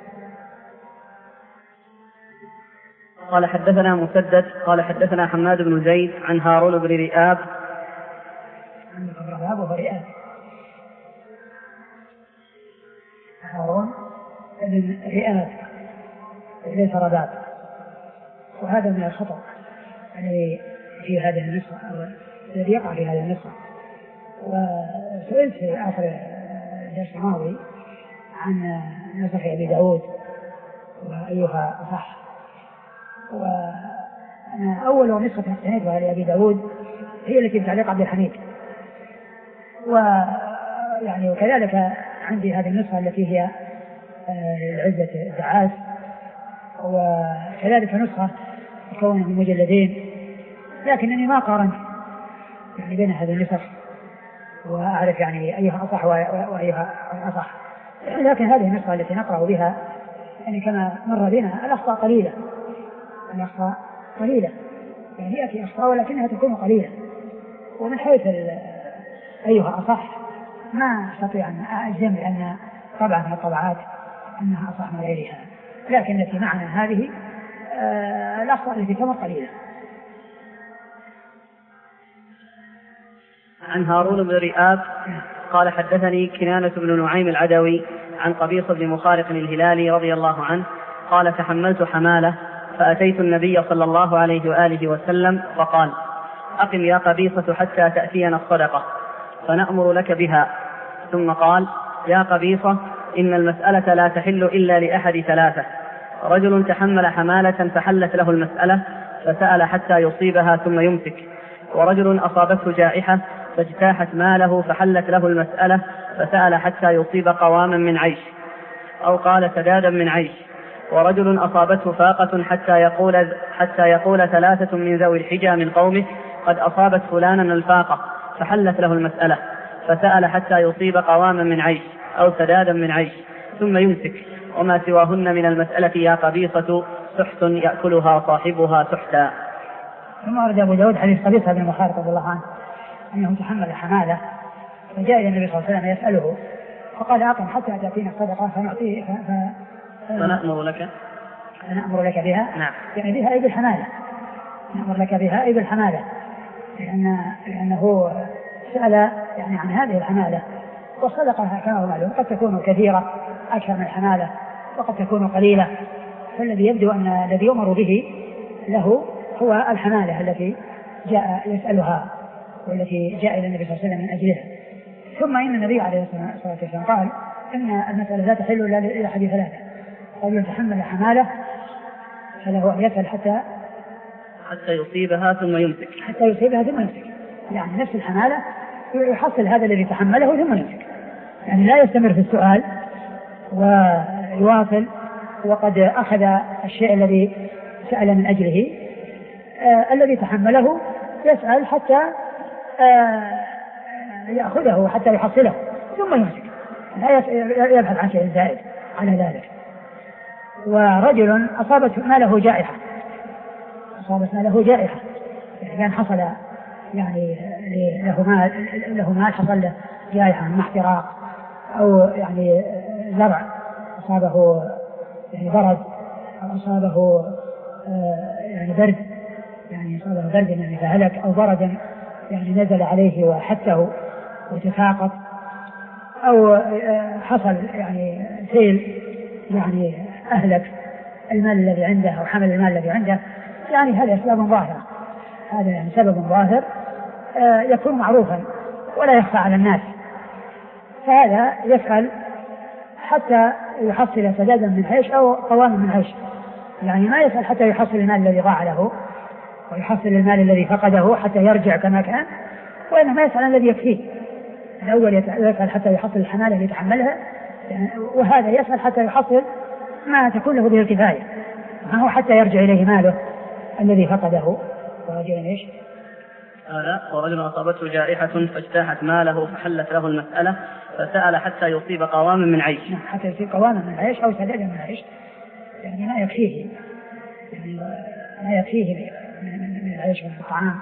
قال حدثنا مسدد قال حدثنا حماد بن زيد عن هارون بن رئاب. عن رئاب وهو رئاب. هارون بن رئاب ليس رباب، وهذا من الخطأ الذي في هذه النسخة أو الذي يقع في هذه النسخة. وسئلت في آخر الدرس الماضي عن نسخ أبي داود وأيها أصح، وأنا أول نسخة استندتها لأبي داود هي التي بتعليق عبد الحميد، ويعني وكذلك عندي هذه النسخة التي هي العزة الدعاس، وكذلك نسخة تكون من مجلدين، لكنني ما قارنت يعني بين هذه النسخ وأعرف يعني أيها أصح وأيها أصح. لكن هذه النسخة التي نقرأ بها يعني كما مر بنا الأخطاء قليلة، الأخطاء قليلة يعني يأتي أخطاء ولكنها تكون قليلة. ومن حيث أيها أصح ما أستطيع أن أجزم لأن طبعا من الطبعات أنها أصح من غيرها، لكن التي معنا هذه آه الأخطاء التي تمر قليلة. عن هارون بن رئاب قال حدثني كنانة بن نعيم العدوي عن قبيصة بن مخارق الهلالي رضي الله عنه قال تحملت حمالة فأتيت النبي صلى الله عليه وآله وسلم فقال أقم يا قبيصة حتى تأتينا الصدقة فنأمر لك بها. ثم قال يا قبيصة إن المسألة لا تحل إلا لأحد ثلاثة: رجل تحمل حمالة فحلت له المسألة فسأل حتى يصيبها ثم يمسك، ورجل أصابته جائحة فاجتاحت ماله فحلت له المسألة فسأل حتى يصيب قواما من عيش، أو قال سدادا من عيش، ورجل أصابته فاقة حتى يقول, حتى يقول ثلاثة من ذوي الحجى من قومه قد أصابت فلانا الفاقة فحلت له المسألة فسأل حتى يصيب قواما من عيش أو سدادا من عيش ثم يمسك، وما سواهن من المسألة يا قبيصة سحت يأكلها صاحبها سحتا. ثم أرد أبو داود حديث قبيصة بن مخارق رضي الله عنه أنه تحمل حمالة فجاء إلى النبي صلى الله عليه وسلم يسأله فقال أقم حتى تأتينا الصدقة فنعطيه ف... ف... فنأمر لك فنأمر لك بها. نعم. يعني بها أي بالحمالة، نأمر لك بها أي بالحمالة، لأن لأنه سأل يعني عن هذه الحمالة، والصدقة كما هو معلوم قد تكون كثيرة أكثر من الحمالة وقد تكون قليلة، فالذي يبدو أن الذي يؤمر به له هو الحمالة التي جاء يسألها والتي جاء إلى النبي صلى الله عليه وسلم من أجلها. ثم إن النبي عليه الصلاة والسلام قال إن المسألة لا تحل إلا إلى أحد ثلاثة: رجل تحمل حمالة فله أن يسأل حتى حتى يصيبها ثم يمسك حتى يصيبها ثم يمسك، يعني نفس الحمالة يحصل هذا الذي تحمله ثم يمسك، يعني لا يستمر في السؤال ويواصل وقد أخذ الشيء الذي سأل من أجله. آه الذي تحمله يسأل حتى آه يأخذه حتى يحصله ثم يمسك، لا يبحث عن شيء زائد على ذلك. ورجل أصابت ماله جائحة أصابت ماله جائحة يعني كان حصل يعني له مال له مال حصل له جائحة من احتراق أو يعني زرع أصابه يعني برد أو أصابه آه يعني برد يعني أصابه برد يعني فهلك، أو بردا يعني نزل عليه وحته وتساقط، أو حصل يعني سيل يعني أهلك المال الذي عنده أو حمل المال الذي عنده، يعني هذا أسباب ظاهرة، هذا يعني سبب ظاهر يكون معروفا ولا يخفى على الناس، فهذا يفعل حتى يحصل سدادا من عيش أو قواما من عيش، يعني ما يفعل حتى يحصل المال الذي ضاع له ويحصل المال الذي فقده حتى يرجع كما كان، وإنما يفعل الذي يكفيه. الأول يفعل حتى يحصل الحمالة التي يتحملها، وهذا يفعل حتى يحصل ما تكون له به الكفاية، ما هو حتى يرجع إليه ماله الذي فقده. ورجل ايش؟ هذا ورجل أصابته جائحة فاجتاحت ماله فحلت له المسألة فسأل حتى يصيب قواما من عيش. حتى يصيب قواما من عيش أو سدادا من عيش، يعني ما يكفيه، يعني ما يكفيه من العيش والطعام.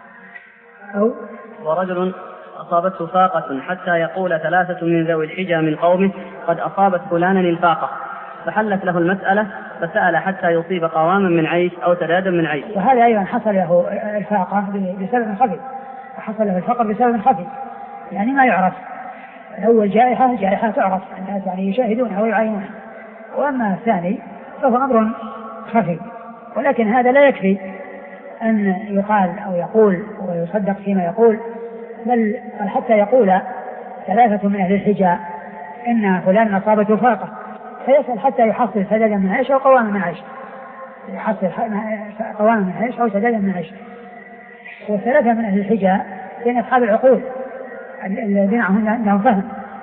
أو ورجل أصابته فاقة حتى يقول ثلاثة من ذوي الحجى من قومه قد أصابت فلانا الفاقة، فحلت له المسألة فسأل حتى يصيب قواما من عيش أو سدادا من عيش. وهذا أيضا حصل له الفاقة بسبب خفي، وحصل له الفقر بسبب خفي، يعني ما يعرف. الأول جائحة جائحة تعرف، الناس يعني يشاهدونها ويعاينونها، وأما الثاني فهو أمر خفي، ولكن هذا لا يكفي أن يقال أو يقول ويصدق فيما يقول، بل حتى يقول ثلاثة من أهل الحجى إن فلان أصابته فاقة، فيسأل حتى يحصل سدادا من عيش أو قواما من عيش، يحصل قواما من عيش أو سدادا من عيش. وثلاثة من أهل الحجى من أصحاب العقول الذين عندهم فهم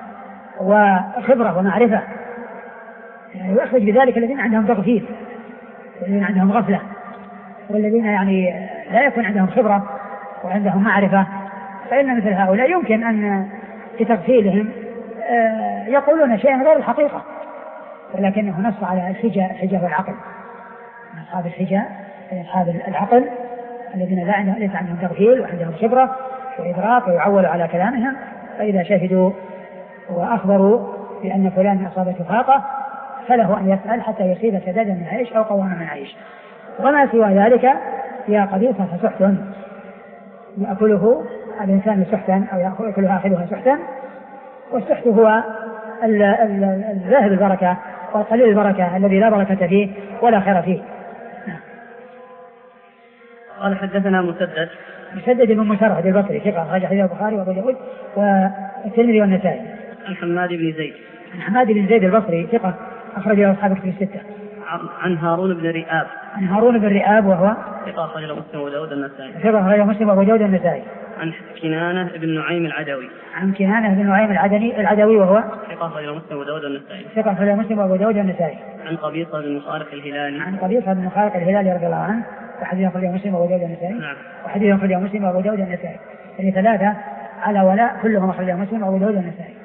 وخبرة ومعرفة، يعني يخرج بذلك الذين عندهم تغفيل والذين عندهم غفلة، والذين يعني لا يكون عندهم خبرة وعندهم معرفة، فإن مثل هؤلاء يمكن أن بتغفيلهم يقولون شيئا غير الحقيقة، ولكنه نص على الحجة الحجة والعقل. أصحاب الحجة أصحاب العقل الذين لا عندهم ليس عندهم تغفيل وعندهم خبرة وإدراك ويعولوا على كلامهم، فإذا شهدوا وأخبروا بأن فلان أصابته فاقة فله أن يسأل حتى يصيب سدادا من عيش أو قواما من عيش. وما سوى ذلك يا قبيصة فسحت يأكله الإنسان سحتا أو يأكلها آخذها سحتا، والسحت هو الذاهب البركة والقليل البركة الذي لا بركة فيه ولا خير فيه. قال حدثنا مسدد مسدد بن مسرهد البصري ثقة أخرج حديث البخاري وأبو داود والترمذي والنسائي. عن حماد بن زيد عن حماد بن زيد البصري ثقة أخرج له أصحاب الكتب الستة. عن هارون بن رئاب عن هارون بن رئاب وهو ثقة أخرج له مسلم وأبو داود النسائي. ثقة أخرج له مسلم وأبو داود النسائي. عن كنانة بن نعيم العدوي عن كنانة بن نعيم العدني العدوي وهو ثقة أخرج له مسلم وأبو داود النسائي. ثقة أخرج له مسلم وأبو داود النسائي. عن قبيصة بن مخارق الهلالي عن قبيصة بن مخارق الهلالي رضي الله عنه وحديث أخرج له مسلم وأبو داود النسائي. نعم. وحديث أخرج له مسلم وأبو داود النسائي، يعني ثلاثة على ولاء كلهم أخرج له مسلم وأبو داود النسائي.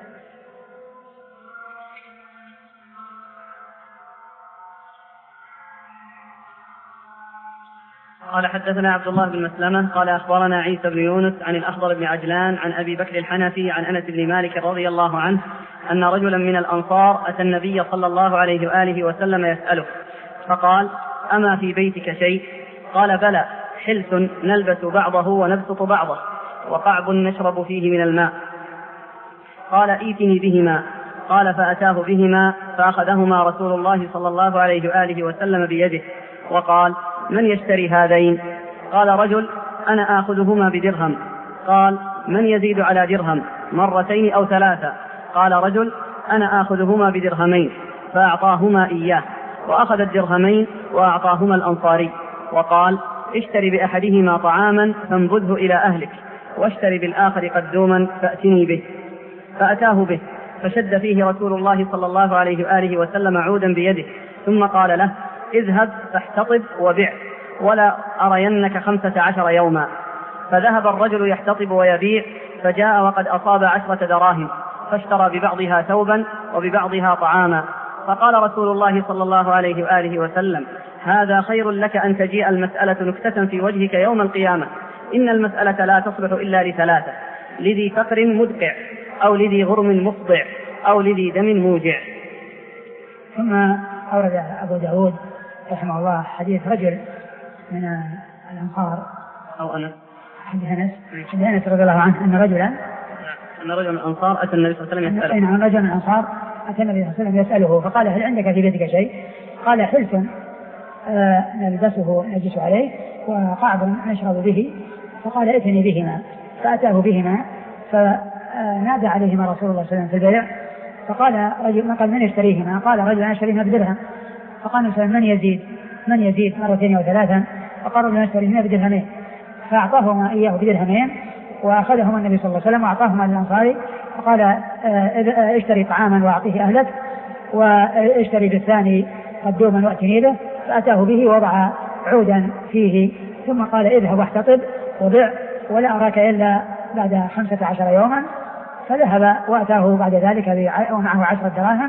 قال حدثنا عبد الله بن مسلمة قال أخبرنا عيسى بن يونس عن الأخضر بن عجلان عن أبي بكر الحنفي عن أنس بن مالك رضي الله عنه أن رجلا من الأنصار أتى النبي صلى الله عليه وآله وسلم يسأله فقال أما في بيتك شيء؟ قال بلى، حلس نلبس بعضه ونبسط بعضه وقعب نشرب فيه من الماء. قال ائتني بهما. قال فأتاه بهما فأخذهما رسول الله صلى الله عليه وآله وسلم بيده وقال من يشتري هذين؟ قال رجل أنا آخذهما بدرهم. قال من يزيد على درهم؟ مرتين أو ثلاثة. قال رجل أنا آخذهما بدرهمين، فأعطاهما إياه وأخذ الدرهمين وأعطاهما الأنصاري وقال اشتري بأحدهما طعاما فانبذه إلى أهلك، واشتري بالآخر قدوما فأتني به. فأتاه به فشد فيه رسول الله صلى الله عليه وآله وسلم عودا بيده ثم قال له اذهب فاحتطب وبع ولا أرينك خمسة عشر يوما. فذهب الرجل يحتطب ويبيع، فجاء وقد أصاب عشرة دراهم، فاشترى ببعضها ثوبا وببعضها طعاما. فقال رسول الله صلى الله عليه وآله وسلم هذا خير لك أن تجيء المسألة نكتة في وجهك يوم القيامة، إن المسألة لا تصلح إلا لثلاثة: لذي فقر مدقع، أو لذي غرم مفضع، أو لذي دم موجع. ثم أورد أبو داود رحمه الله حديث رجل من الأنصار أو أنس حديث أنس حديث أنس رضي الله عنه أن رجلا أن رجل من الأنصار أتى النبي صلى الله عليه وسلم يسأله. نعم رجل من الأنصار أتى النبي صلى الله عليه وسلم يسأله فقال هل عندك في بيتك شيء؟ قال حلف آه نلبسه نجلس عليه وقعب نشرب به. فقال ائتني بهما فأتاه بهما فنادى عليهما رسول الله صلى الله عليه وسلم في البيع. فقال رجل قال من يشتريهما؟ قال رجل أنا أشتريهما بدرهم. فقال النبي من يزيد من يزيد مرتين وثلاثا؟ فقال رجل أشتريهما بدرهمين. فأعطاهما إياه بدرهمين وأخذهما النبي صلى الله عليه وسلم وأعطاهما للأنصاري. فقال اشتري طعاما وأعطيه أهلك واشتري بالثاني قدوما وأتني به. فأتاه به ووضع عودا فيه ثم قال اذهب واحتطب وبع ولا أراك إلا بعد خمسة عشر يوما. فذهب وأتاه بعد ذلك ومعه عشرة دراهم.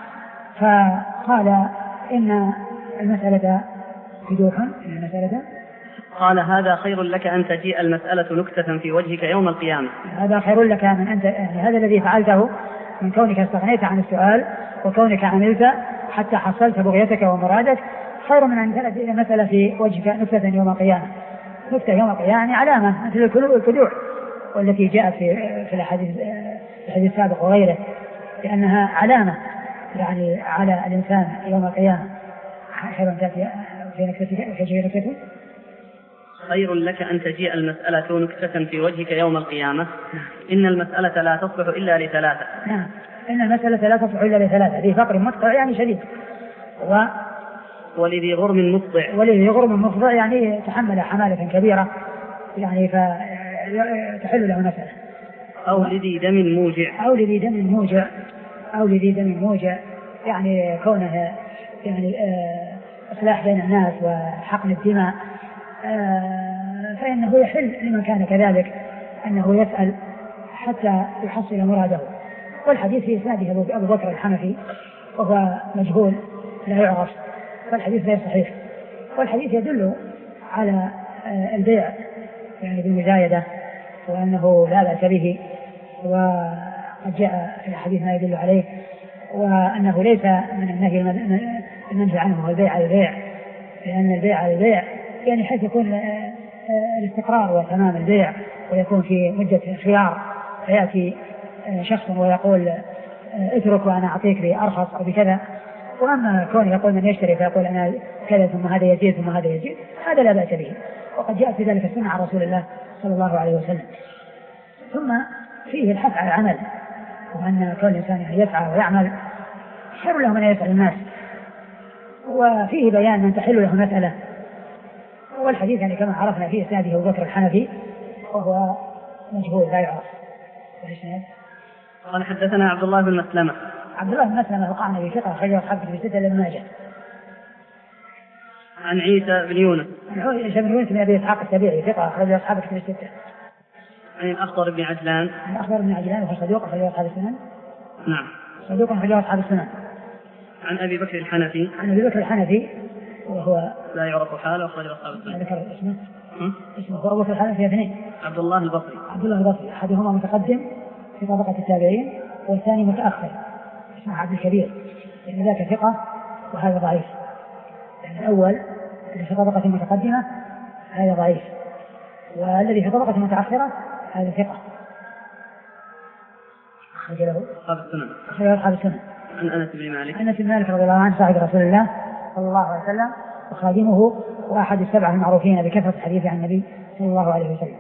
فقال إن المسألة بدوح المسألة قال هذا خير لك أن تجيء المسألة نكتة في وجهك يوم القيامة. هذا خير لك من أنت يعني هذا الذي فعلته من كونك استغنيت عن السؤال وكونك عملت حتى حصلت بغيتك ومرادك خير من أن تأتي المسألة في وجهك نكتة يوم القيامة. نكتة يوم القيامة علامة مثل الكدوح والتي جاءت في في الحديث الحديث السابق وغيره لأنها علامة يعني على الإنسان يوم القيامة. خير أن تأتي في نكتة خير لك أن تجيء المسألة نكتة في وجهك يوم القيامة. إن المسألة لا تصلح إلا لثلاثة. نعم إن المسألة لا تصلح إلا لثلاثة. ذي فقر مدقع يعني شديد و ولذي غرم مفضع. ولذي غرم مفضع يعني تحمل حمالة كبيرة يعني فتحل له مسألة. أو لذي دم موجع. أو لذي دم موجع أو لذي دم موجع يعني كونه يعني إصلاح بين الناس وحقن الدماء. آه فإنه يحل لمن كان كذلك أنه يسأل حتى يحصل مراده. والحديث في إسناده أبو بكر الحنفي وهو مجهول لا يعرف فالحديث غير صحيح. والحديث يدل على آه البيع يعني بالمزايدة وأنه لا بأس به وقد جاء في الحديث ما يدل عليه وأنه ليس من النهي المنهي عنه هو البيع على البيع لأن البيع على البيع يعني حيث يكون الاستقرار وتمام البيع ويكون في مدة خيار فيأتي شخص ويقول اترك وأنا أعطيك بأرخص أو بكذا. وأما كون يقول من يشتري فيقول أنا كذا ثم هذا يزيد ثم هذا يزيد هذا لا بأس به. وقد جاءت في ذلك السنة عن رسول الله صلى الله عليه وسلم. ثم فيه الحث على العمل وأن كل إنسان يسعى ويعمل خير له من يسأل الناس. وفيه بيان من تحل له مسألة. والحديث يعني كما عرفنا فيه إسناده أبو بكر الحنفي وهو مجهول لا يعرف. قال حدثنا عبد الله بن مسلمة. عبد الله بن مسلمة وقعنا بثقة أخرجه أصحاب الكتب الستة لابن ماجه. عن عيسى بن يونس. عيسى بن يونس بن أبي إسحاق السبيعي ثقة أخرجه أصحاب الكتب الستة. عن الأخضر بن عجلان. عن الأخضر بن عجلان وهو صدوق أخرجه أصحاب السنن. نعم. صدوق أخرجه أصحاب السنن. عن أبي بكر الحنفي. عن أبي بكر الحنفي وهو لا يعرف حاله أخرجه أصحاب السنن. ذكر اسمه. اسمه أبو بكر الحنفي اثنين. عبد الله البصري. عبد الله البصري أحدهما متقدم في طبقة التابعين والثاني متأخر اسمه عبد الكبير يعني ذاك ثقة وهذا ضعيف. يعني الأول اللي في طبقة متقدمة هذا ضعيف والذي في طبقة متأخرة هذا ثقة. أخرج له أصحاب السنن. أخرج له أصحاب السنن. عن أنس بن مالك. أنس بن مالك رضي الله عنه صاحب رسول الله صلى الله عليه وسلم وخادمه وأحد السبعة المعروفين بكثرة الحديث عن النبي صلى الله عليه وسلم.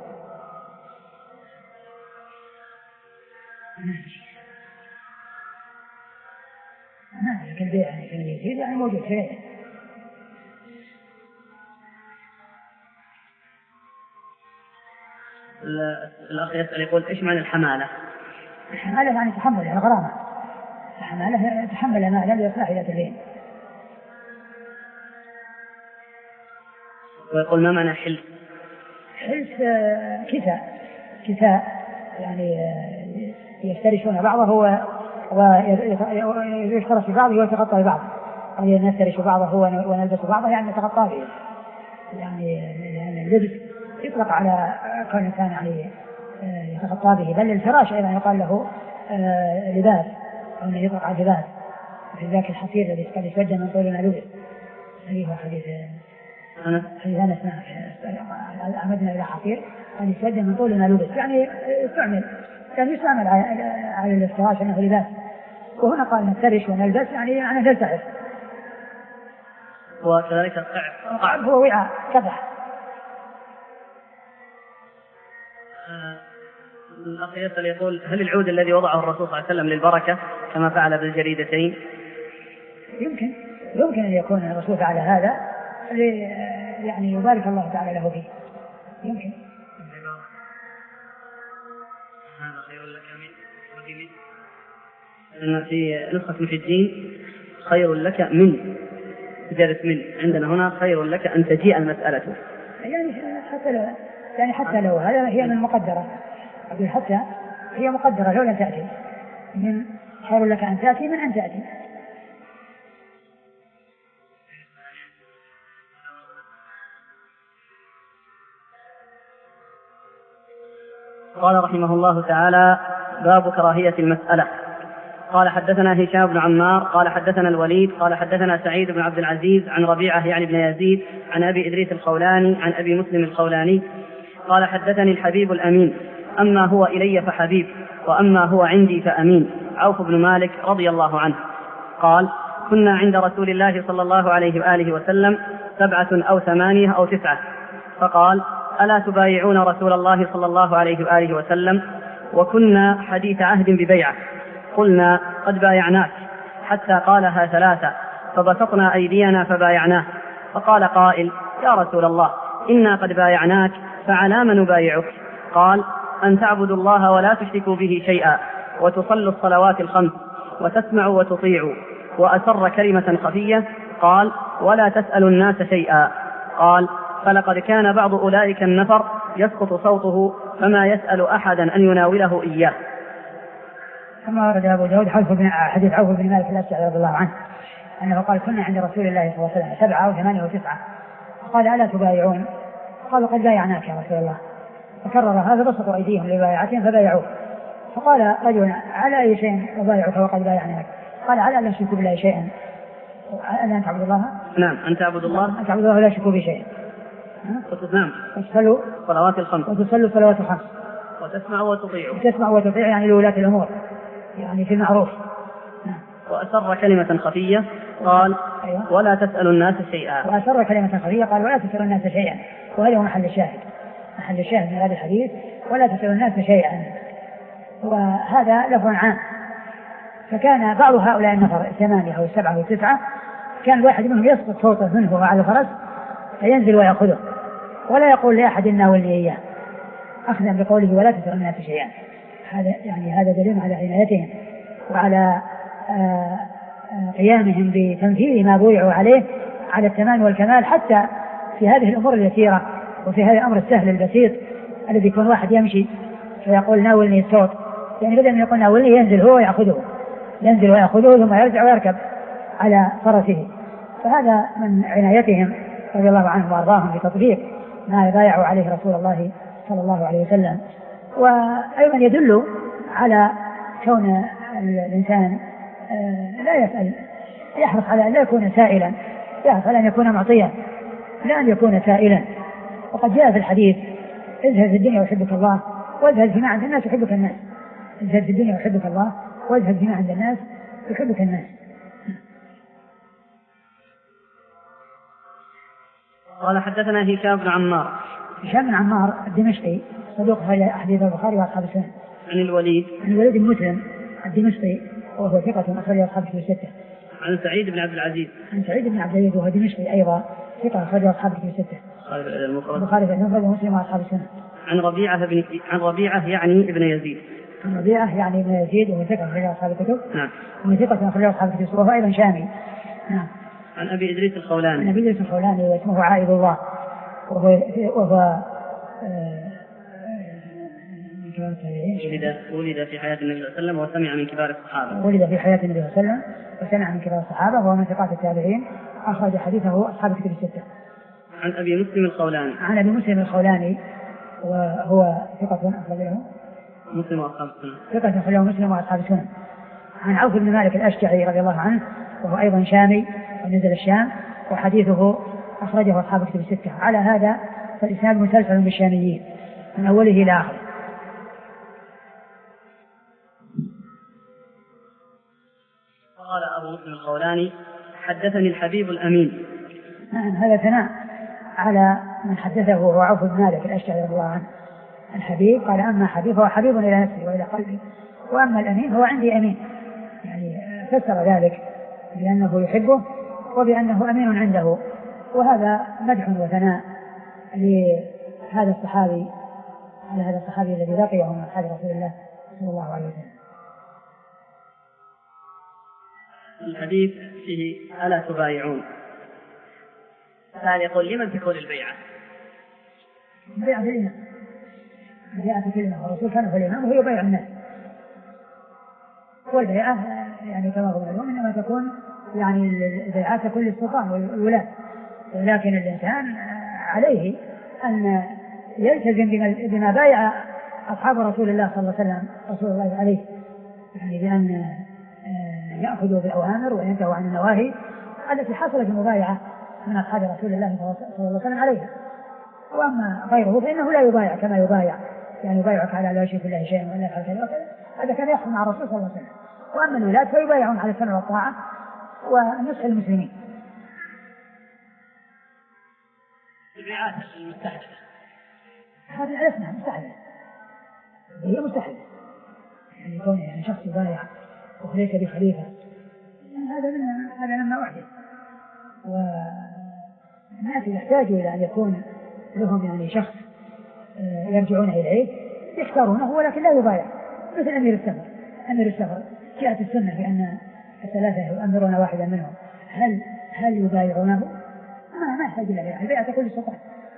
ما لكن بيع يعني في اليزيد يعني موجود في غيره. الأخ يسأل يقول إيش معنى الحمالة؟ الحمالة يعني تحمل يعني غرامة. الحمالة تحمل مالا لإصلاح ذات الدين. ويقول ما معنى حلف؟ حلف كساء كساء يعني يفترشون بعضه ويفترش بعضه ويتغطى ببعض يعني نفترش بعضه ونلبس بعضه يعني نتغطى به يعني يعني اللبس يطلق على كون الإنسان يعني يتغطى به. بل الفراش أيضا يقال له لباس أو يطلق على لباس في ذاك الحصير الذي قد يسجل من طول ما لبس. هذه هو حديث أنا حديث أنس عمدنا إلى حصير أن يسجل من طول ما لبس يعني استعمل كان يستعمل على الافتراش أنه لباس، وهنا قال نفترش ونلبس يعني يعني نلتحف. وكذلك القعب القعب هو وعاء كبح. الأخ يسأل يقول هل العود الذي وضعه الرسول صلى الله عليه وسلم للبركة كما فعل بالجريدتين؟ يمكن يمكن أن يكون الرسول فعل هذا يعني يبارك الله تعالى له فيه، يمكن. هذا خير لك من إن في نسخة محي الدين خير لك من زيادة من، عندنا هنا خير لك أن تجيء المسألة. يعني حتى لو يعني حتى لو هذا هي من مقدرة، أقول حتى هي مقدرة لو لم تأتي، من خير لك أن تأتي من أن تأتي. قال رحمه الله تعالى: باب كراهية المسألة. قال حدثنا هشام بن عمار قال حدثنا الوليد قال حدثنا سعيد بن عبد العزيز عن ربيعة يعني بن يزيد عن أبي إدريس الخولاني عن أبي مسلم الخولاني قال حدثني الحبيب الأمين أما هو إلي فحبيب وأما هو عندي فأمين عوف بن مالك رضي الله عنه قال: كنا عند رسول الله صلى الله عليه وآله وسلم سبعة أو ثمانية أو تسعة، فقال: ألا تبايعون رسول الله صلى الله عليه وآله وسلم؟ وكنا حديث عهد ببيعة. قلنا: قد بايعناك، حتى قالها ثلاثة فبسطنا أيدينا فبايعناه. فقال قائل: يا رسول الله، إنا قد بايعناك، فعلى ما نبايعك؟ قال: أن تعبدوا الله ولا تشركوا به شيئا، وتصلوا الصلوات الخمس، وتسمعوا وتطيعوا. وأسر كلمة خفية قال: ولا تسألوا الناس شيئا. قال: فلقد كان بعض أولئك النفر يسقط صوته فما يسأل أحدا أن يناوله إياه. كما ورد أبو داود حديث عوف بن مالك الأشجعي رضي الله عنه أنه قال: كنا عند رسول الله صلى الله عليه وسلم سبعة أو ثمانية أو تسعة، قال: ألا تبايعون؟ قالوا: قد بايعناك يا رسول الله. فكرر هذا بسطوا أيديهم لبايعتهم فبايعوه. فقال رجل: على أي شيء نبايعك وقد بايعناك؟ قال: على أن لا تشركوا بالله شيئا. ألا أن تعبدوا الله؟ نعم، أن تعبدوا الله أن تعبدوا الله ولا تشركوا به شيئا. نعم. وتصلوا صلوات الخمس وتصلوا صلوات الخمس وتسمعوا وتطيعوا وتسمعوا وتطيعوا يعني لولاة الأمور، يعني في المعروف. وأسر كلمة خفية قال: أيوة. ولا تسألوا الناس شيئا. وأسر كلمة خفية قال: ولا تسألوا الناس شيئا. وهذا هو محل الشاهد، محل الشاهد من هذا الحديث: ولا تسألوا الناس شيئا. وهذا لفظ عام. فكان بعض هؤلاء النفر الثمانية أو السبعة أو التسعة كان الواحد منهم يسقط صوته منه وعلى الفرس فينزل ويأخذه ولا يقول لأحد ناولني إياه، أخذا بقوله ولا تسألوا الناس شيئا. هذا يعني هذا دليل على عنايتهم وعلى آآ آآ قيامهم بتنفيذ ما بويعوا عليه على التمام والكمال، حتى في هذه الأمور اليسيرة وفي هذا الأمر السهل البسيط الذي يكون واحد يمشي فيقول ناولني الصوت، يعني بدل من يقول ناولني ينزل هو ويأخذه، ينزل ويأخذه ثم يرجع ويركب على فرسه. فهذا من عنايتهم رضي الله عنهم وأرضاهم بتطبيق ما بايعوا عليه رسول الله صلى الله عليه وسلم. وأيضا يدل على كون الإنسان لا يسأل، يحرص على أن لا يكون سائلا، يحرص على أن يكون معطيا لا أن يكون سائلا. وقد جاء في الحديث: اذهب في الدنيا وحبك الله واذهب فيما عند الناس يحبك الناس. اذهب في الدنيا وحبك الله واذهب فيما عند الناس يحبك الناس. قال حدثنا هشام بن عمار. هشام بن عمار الدمشقي صدوق في حديث البخاري وأصحاب السنن. عن الوليد عن الوليد بن مسلم الدمشقي وهو ثقة أخرج أصحاب الكتب الستة. عن سعيد بن عبد العزيز. عن سعيد بن عبد العزيز وهو دمشقي أيضا ثقة أخرج أصحاب الكتب الستة. البخاري في المفرد ومسلم وأصحاب السنن. عن ربيعة بن عن ربيعة يعني ابن يزيد. عن ربيعة يعني ابن يزيد وهو ثقة أخرج أصحاب الكتب. نعم. وهو ثقة أخرج أصحاب الكتب وهو أيضا شامي. نعم. عن أبي إدريس الخولاني. عن أبي إدريس الخولاني واسمه عائد الله وهو وهو ولد ولد في حياة النبي صلى الله عليه وسلم وسمع من كبار الصحابة. ولد في حياة النبي صلى الله عليه وسلم وسمع من كبار الصحابة وهو من ثقات التابعين، أخرج حديثه أصحاب الكتب الستة. عن أبي مسلم الخولاني. عن أبي مسلم الخولاني وهو ثقة أخرج له مسلم وأصحاب السنن. ثقة أخرج له مسلم وأصحاب السنن. عن عوف بن مالك الأشجعي رضي الله عنه وهو أيضا شامي ونزل الشام وحديثه أخرجه أصحاب الكتب الستة. على هذا فالإسناد مسلسل بالشاميين من أوله إلى آخره. قال أبو مسلم الخولاني: حدثني الحبيب الأمين. هذا ثناء على من حدثه هو عوف بن مالك الأشجعي رضي الله عنه. الحبيب قال: أما حبيب هو حبيب إلى نفسي وإلى قلبي، وأما الأمين هو عندي أمين. يعني فسر ذلك بأنه يحبه وبأنه أمين عنده، وهذا مدح وثناء لهذا الصحابي على هذا الصحابي الذي لقيه من أصحاب رسول الله صلى الله عليه وسلم. الحديث فيه: ألا تبايعون؟ الآن يقول: لمن تكون البيعة؟ البيعة في الإمام، البيعة في الإمام، والرسول كان في الإمام وهو يبايع الناس. والبيعة يعني كما هو معلوم إنما تكون يعني البيعات تكون للسلطان والولاة، ولكن الإنسان عليه أن يلتزم بما بايع أصحاب رسول الله صلى الله عليه وسلم رسول الله عليه، يعني بأن يأخذوا بالأوامر وينتهوا عن النواهي التي حصلت المبايعة من أصحاب رسول الله صلى الله عليه وسلم عليها. وأما غيره فإنه لا يبايع كما يبايع، يعني يبايعك على لا يشرك بالله شيئا ولا يفعل كذا وكذا، هذا كان يحصل مع الرسول صلى الله عليه وسلم. وأما الولاة فيبايعون على السمع والطاعة ونصح المسلمين. البيعات المستحدثة هذه عرفنا مستحدثة، هي مستحدثة، يعني يكون يعني شخص يبايع وليس بخليفة، يعني هذا من هذا لما أحدث. والناس يحتاجوا إلى أن يكون لهم يعني شخص يرجعون إليه يختارونه، ولكن لا يبايع، مثل أمير السفر. أمير السفر جاءت السنة بأن الثلاثة يؤمرون واحدا منهم، هل هل يبايعونه؟ ما ما يحتاج إلى بيع، البيعة تكون للسلطان.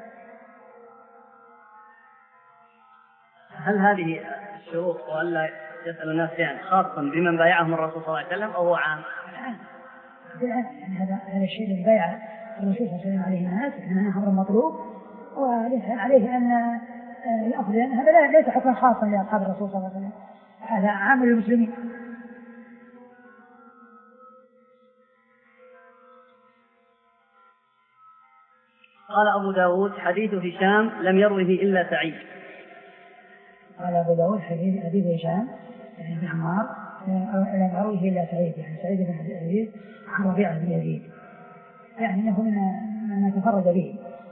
هل هذه الشروط وألا يسأل الناس يعني خاصا بمن بايعهم الرسول صلى الله عليه وسلم أو هو عام؟ الآن يعني هذا هذا الشيء الذي بايع الرسول صلى الله عليه وسلم عليه الناس إنه أمر مطلوب، وليس عليه أن يأخذ، هذا ليس حكما خاصا لأصحاب الرسول صلى الله عليه وسلم، هذا عام للمسلمين. قال أبو داود: حديث هشام لم يروه إلا سعيد. قال أبو داود: حديث حديث هشام يعني بن عمار لم يروه إلا سعيد، يعني سعيد بن العزيز عن ربيعة بن يزيد، يعني أنه من تفرد به.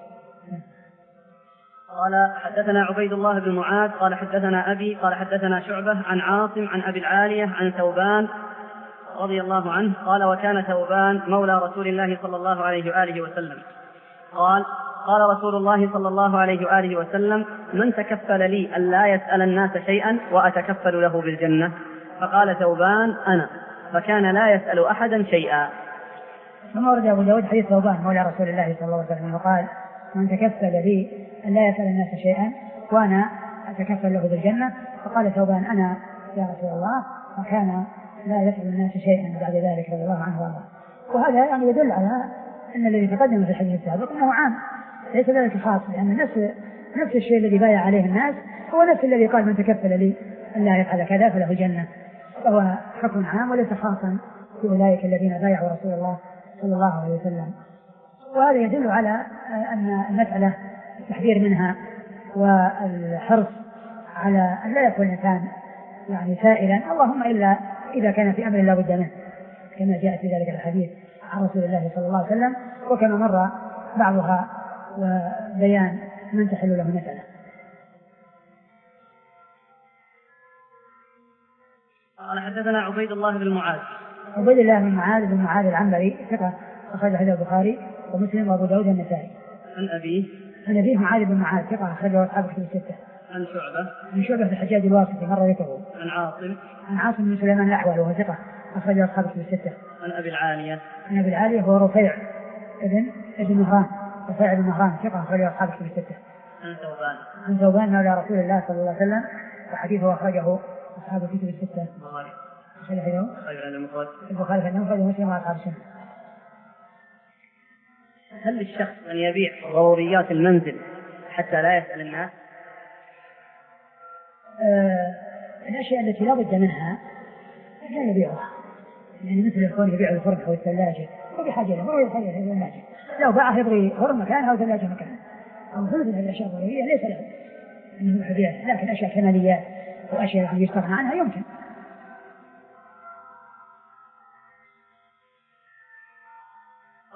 قال: حدثنا عبيد الله بن معاذ قال حدثنا أبي قال حدثنا شعبة عن عاصم عن أبي العالية عن ثوبان رضي الله عنه قال: وكان ثوبان مولى رسول الله صلى الله عليه وآله وسلم قال: قال رسول الله صلى الله عليه وآله وسلم: من تكفل لي ألا يسأل الناس شيئا وأتكفل له بالجنة؟ فقال ثوبان: أنا. فكان لا يسأل أحدا شيئا. ثم ورد أبو داود حديث ثوبان مولى رسول الله صلى الله عليه وسلم وقال: من تكفل لي ألا يسأل الناس شيئا وأنا أتكفل له بالجنة. فقال ثوبان: أنا يا رسول الله. فكان لا يسأل الناس شيئا بعد ذلك رضي الله عنه وارضاه. وهذا يعني يدل على أن الذي تقدم في الحديث السابق أنه عام، ليس ذلك خاص، لأن نفس نفس الشيء الذي بايع عليه الناس هو نفس الذي قال: من تكفل لي ألا يفعل كذا فله الجنة. فهو حكم عام وليس خاصا في أولئك الذين بايعوا رسول الله صلى الله عليه وسلم. وهذا يدل على أن المسألة التحذير منها والحرص على أن لا يكون الإنسان يعني سائلا، اللهم إلا إذا كان في أمر لا بد منه، كما جاء في ذلك الحديث عن رسول الله صلى الله عليه وسلم، وكما مر بعضها وبيان من تحل له مسألة. قال: حدثنا عبيد الله بن معاذ. عبيد الله بن معاذ بن معاذ العنبري ثقة أخرج حديث البخاري ومسلم وأبو داود النسائي. عن أبيه عن أبيه معاذ بن معاذ ثقة أخرجه أصحاب الكتب الستة. عن شعبة عن شعبة الحجاج الواسطي مر ذكره. عن عاصم عن عاصم بن سليمان الأحول وهو ثقة أخرجه أصحاب الكتب الستة. عن أبي العالية عن أبي العالية هو رفيع ابن ابن مهران رفيع بن مهران ثقة أخرجه أصحاب الكتب الستة. عن ثوبان عن ثوبان مولى رسول الله صلى الله عليه وسلم وحديثه أخرجه أصحاب الكتب الستة. البخاري في المفرد ومسلم وأصحاب السنة. هل للشخص أن يبيع ضروريات المنزل حتى لا يسأل الناس؟ آه الأشياء التي لا بد منها لا يبيعها، يعني مثل يكون يبيع الفرن أو الثلاجة وبحاجة له وهو يحاجة له الثلاجة، لو باعه يبغي فرن مكانها أو ثلاجة مكانها أو ثلث من الأشياء الضرورية ليس له أنه يبيعها، لكن أشياء كماليات وأشياء يستغنى عنها يمكن.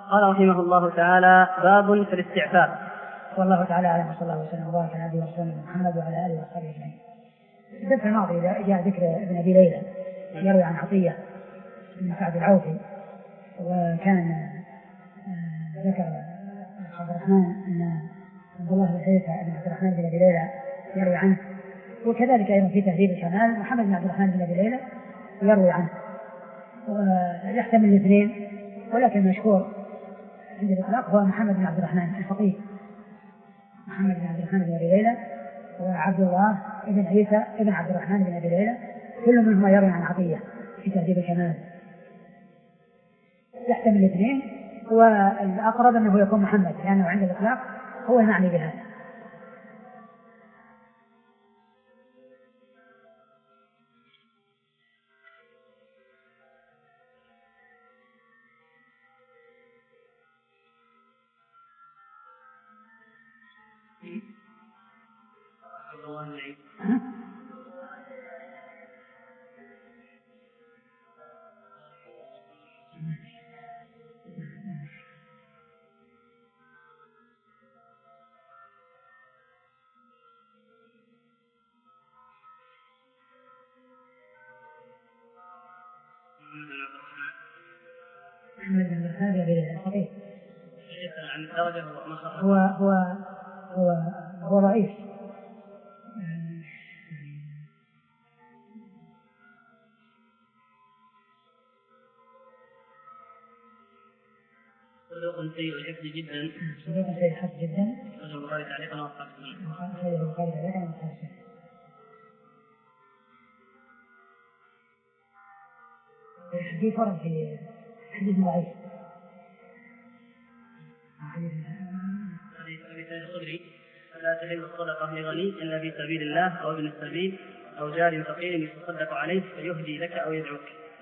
قال رحمه الله تعالى: باب في الاستعفاف. والله تعالى أعلم، وصلى الله وسلم وبارك على نبينا ورسوله محمد وعلى آله وصحبه أجمعين. في الدرس الماضي جاء ذكر ابن أبي ليلى يروي عن عطية بن سعد العوفي، وكان ذكر عبد الرحمن أن عبد الله بن حيثة بن عبد الرحمن بن أبي ليلى يروي عنه، وكذلك أيضا في تهذيب الكمال محمد بن عبد الرحمن بن أبي ليلى يروي عنه، ويحتمل الاثنين، ولكن مشهور عند الإطلاق هو محمد بن عبد الرحمن الفقيه، محمد بن عبد الرحمن بن أبي ليلى وعبد الله بن عيسى بن عبد الرحمن بن أبي ليلى، كل منهما يروي عن عطية في تهذيب الكمال، يحتمل الاثنين، والأقرب أنه يكون محمد لأنه عند الإطلاق هو المعني بهذا. هو هو هو هو رئيس صدوق سيء الحفظ جدا. صدوق سيء الحفظ جدا. أخرجه البخاري تعليقا وأصحاب السنن. أخرجه البخاري تعليقا وأصحاب السنن. في فرق في حديث ضعيف. حديث أبي سعيد الخدري: لا تحل الصدقة لغني إلا في سبيل الله أو ابن السبيل أو جار فقير يتصدق عليه فيهدي لك أو يدعوك.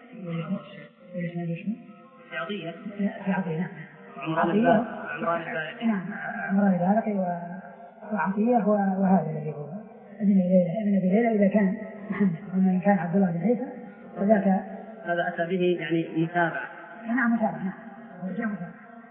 في عطية. في عطية. عمران البارقي. عمران البارقي. نعم، عمران البارقي وعطية وهذا الذي هو ابن ليلى ابن أبي ليلى إذا كان محمد، وما إن كان عبد الله بن عيسى وذاك هذا أتى به يعني متابعة. نعم متابعة. نعم وجاء متابعة.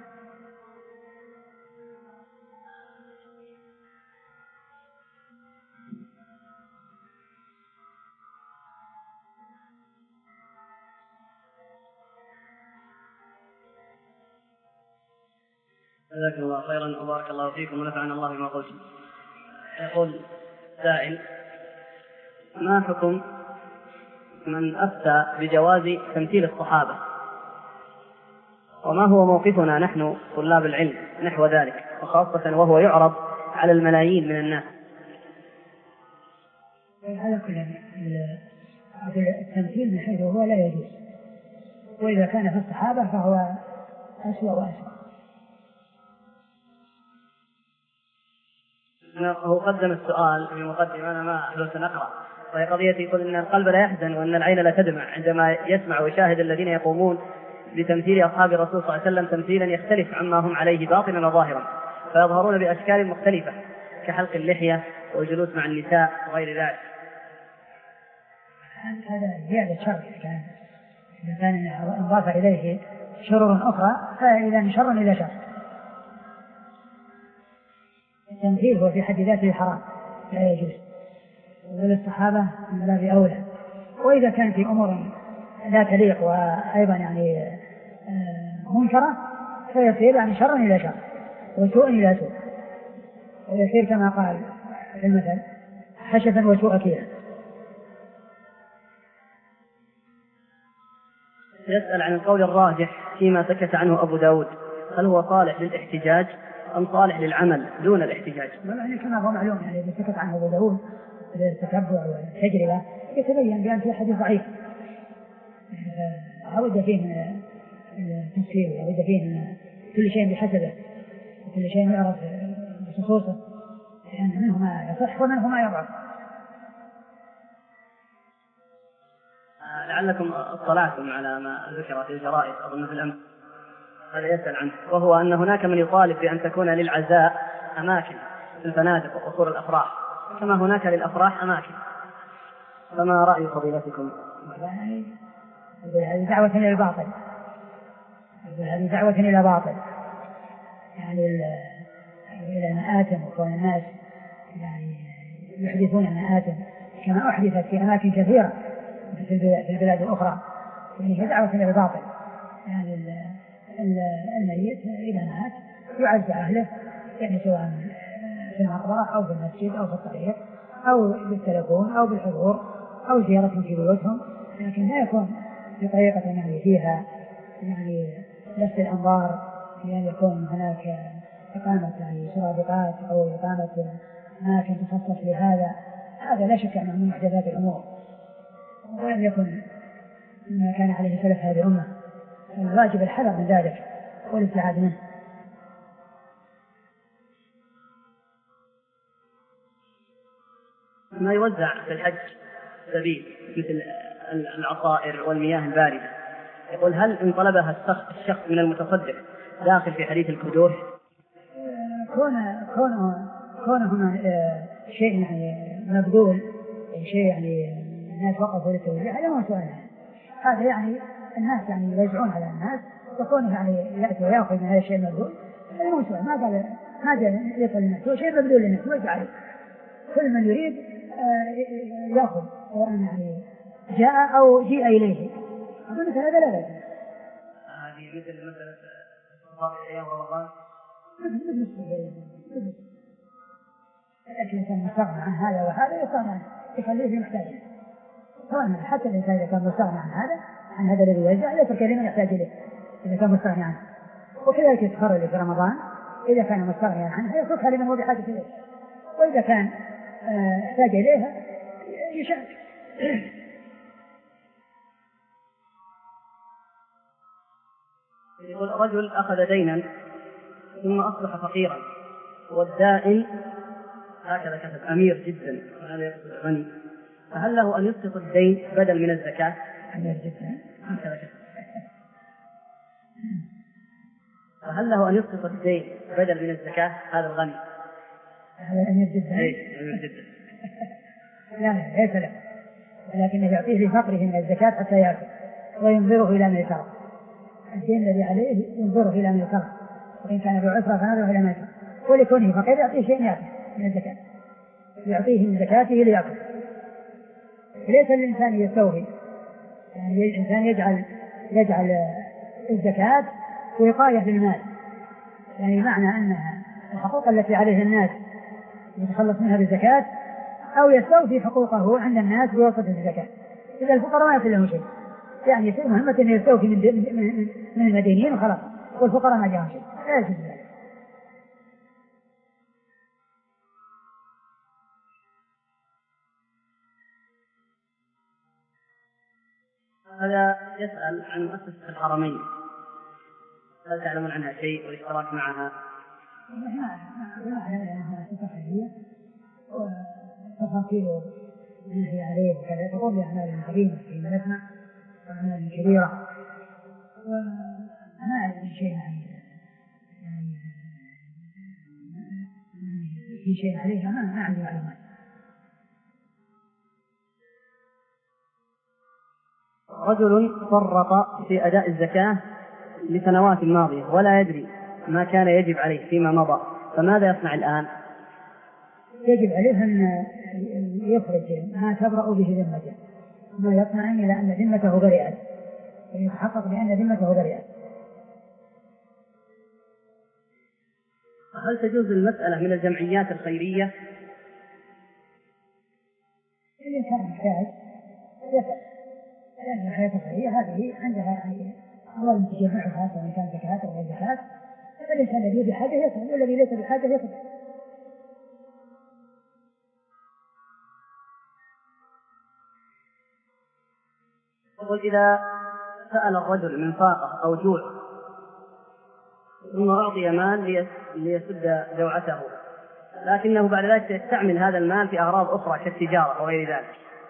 جزاكم الله خيرا وبارك الله فيكم ونفعنا الله بما قلتم. يقول سائل: ما حكم من أفتى بجواز تمثيل الصحابة، وما هو موقفنا نحن طلاب العلم نحو ذلك، وخاصة وهو يعرض على الملايين من الناس؟ على كل التمثيل من حيث هو لا يجوز، وإذا كان في الصحابة فهو أسوأ وأسوأ. هو قدم السؤال في مقدمة أنا ما أحببت نقرأ، وهي قضية يقول إن القلب لا يحزن وأن العين لا تدمع عندما يسمع ويشاهد الذين يقومون بتمثيل أصحاب الرسول صلى الله عليه وسلم تمثيلا يختلف عما هم عليه باطنا وظاهرا، فيظهرون بأشكال مختلفة كحلق اللحية والجلوس مع النساء وغير ذلك. هذا زيادة شر، كان إذا كان انضاف إليه شرور أخرى فإذا شر إلى شر. التمثيل هو في حد ذاته حرام لا يجوز، وللصحابة من باب أولى، وإذا كان في أمور لا تليق وأيضا يعني منكرة فيصير يعني شر إلى شر وسوء إلى سوء، ويصير كما قال في المثل حشفا وسوء كيلا. يسأل عن القول الراجح فيما سكت عنه أبو داود، هل هو صالح للاحتجاج أم صالح للعمل دون الاحتجاج؟ يعني كما هو معلوم يعني إذا سكت عنه أبو داود التتبع والتجربة يتبين بأن في حديث ضعيف لابد فيه من التفسير، لابد فيه من كل شيء بحسبه وكل شيء يعرف بخصوصه، لأن منه ما يصح ومنه ما يضعف. لعلكم اطلعتم على ما ذكر في الجرائد أظن في الأمس، هذا يسأل عنه، وهو أن هناك من يطالب بأن تكون للعزاء أماكن في الفنادق وقصور الأفراح كما هناك للأفراح أماكن، فما رأي فضيلتكم؟ هذه دعوة إلى الباطل، هذه دعوة إلى باطل، يعني إلى مآتم، وكون الناس يعني يحدثون مآتم كما أحدثت في أماكن كثيرة في البلاد الأخرى، يعني دعوة إلى الباطل. يعني الميت إذا مات يعز أهله، يعني سواء في المقبرة أو في المسجد أو في الطريق أو بالتلفون أو بالحضور أو زيارتهم في بيوتهم، لكن لا يكون بطريقة يعني فيها يعني نفس الأنظار، يعني يكون هناك إقامة يعني سرادقات أو إقامة أماكن تخصص لهذا. هذا لا شك أنه من محدثات الأمور، ولم يكن ما كان عليه سلف هذه الأمة. الواجب الحذر من ذلك والابتعاد منه. ما يوزع في الحج سبيل مثل العصائر والمياه الباردة، يقول هل إن طلبها الشخص من المتصدق داخل في حديث الكدور؟ كونه كونه كونه شيء يعني مبذول، شيء يعني الناس وقفوا للتوزيع، هذا ما سؤال. هذا يعني الناس يعني يوزعون على الناس، وكونه يعني يأتي ويأخذ من هذا الشيء المبذول، هذا ما سؤال. ما قال ما جاء يصل للناس، هو شيء مبذول للناس ويجعل عليه. كل من يريد يأخذ، وأن يعني جاء أو جيء إليه. أقول مثل هذا لا بأس. هذه مثل مثل أيام رمضان، لكن كان مستغنى عن هذا وهذا يستغنى عنه، يخليه في محتاجه. حتى الإنسان إذا كان مستغنى عن هذا عن هذا الذي يوزع يترك لمن يحتاج إليه إذا كان مستغني عنه. وكذلك يتخرج في رمضان إذا كان مستغنيا عنه يتركها لمن هو بحاجة إليه، وإذا كان يحتاج إليها يشارك. يقول رجل أخذ دينا ثم أصبح فقيرا، والدائن هكذا كتب أمير جدا وهذا يقصد غني، فهل له أن يسقط الدين بدل من الزكاة؟ أمير جدا هكذا كتب. فهل له أن يسقط الدين بدل من الزكاة هذا الغني؟ هذا أمير جدا. أي أمير جدا. لا لا ليس له، ولكنه يعطيه لفقره من الزكاة حتى يأكل وينظره إلى ما يكره. الدين الذي عليه ينظره إلى ما يكره، وإن كان بعسرة فنظره إلى ما يكره. ولكونه فقير يعطيه شيء يأكل من الزكاة، يعطيه من زكاته ليأكل. ليس الإنسان يستوفي، يعني الإنسان يجعل يجعل الزكاة وقاية للمال، يعني معنى أنها الحقوق التي عليه الناس يتخلص منها بالزكاة، أو يستوفي حقوقه عند الناس بواسطة الزكاة. إذا الفقراء ما يصل لهم شيء، يعني يصير مهمة أن يستوفي من, من, من المدينين وخلاص، والفقراء ما جاءهم شيء، لا يجوز ذلك. هذا يسأل عن مؤسسة الحرمين، هل تعلمون عنها شيء والاشتراك معها؟ ما أعلم أنها تفاصيل وتفاصيل نهي عليه وكذا، تقوم بأعمال عظيمة في نسمع وأعمال كبيرة، وما أعلم شيء يعني في شيء عليها، ما ما عندي معلومات. رجل فرط في أداء الزكاة لسنوات ماضية ولا يدري ما كان يجب عليه فيما مضى، فماذا يصنع الآن؟ يجب عليه أن يخرج ما تبرأ به ذمته، ما يطمئن إلى أن ذمته برئت، ويتحقق بأن ذمته برئت. هل تجوز المسألة من الجمعيات الخيرية؟ إذا كان محتاج يفعل، لأن الحياة الخيرية هذه عندها يعني أولا تجمعها سواء كان زكاة أو غير زكاة، فالإنسان الذي بحاجة يفعل والذي ليس بحاجة يفعل. وإذا سأل الرجل من فاقة أو جوع ثم أعطي مال ليسد جوعته، لكنه بعد ذلك يستعمل هذا المال في أغراض أخرى كالتجارة وغير ذلك،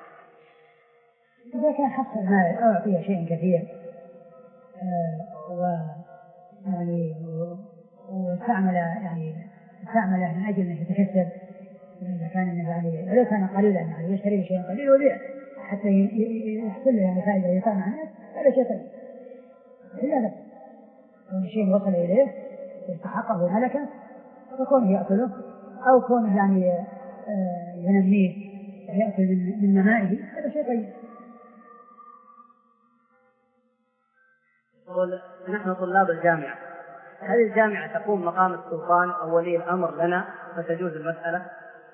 إذا كان حصل مال أو أعطيه شيء كثير و يعني واستعمل يعني استعمله من أجل أن يتكسب، إذا كان يعني ولو كان قليلا يعني يشتري بشيء قليل ويبيع حتى يحصل له يعني فائدة يطعم الناس، هذا شيء طيب. إلا لا كون شيء وصل إليه يستحقه ملكا فكونه يأكله أو كونه يعني ينميه ويأكل من نمائه هذا شيء طيب. نحن طلاب الجامعة، هل الجامعة تقوم مقام السلطان أو ولي الأمر لنا فتجوز المسألة؟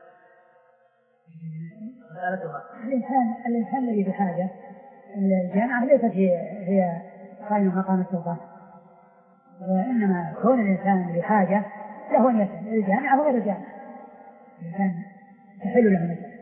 مسألتها الإنسان الإنسان الذي بحاجة، الجامعة ليست هي هي قائمة مقام السلطان، وإنما كون الإنسان بحاجة له أن يسأل الجامعة هو غير الجامعة، الإنسان تحل له المسألة.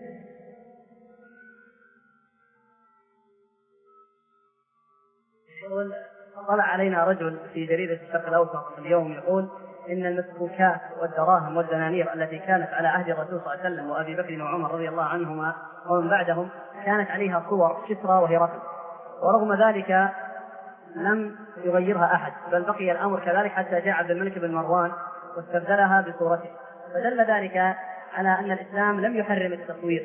طلع علينا رجل في جريدة الشرق الأوسط اليوم يقول إن المسبوكات والدراهم والدنانير التي كانت على عهد الرسول صلى الله عليه وسلم وأبي بكر وعمر رضي الله عنهما ومن بعدهم كانت عليها صور كسرى وهرقل، ورغم ذلك لم يغيرها أحد، بل بقي الأمر كذلك حتى جاء عبد الملك بن مروان واستبدلها بصورته، فدل ذلك على أن الإسلام لم يحرم التصوير.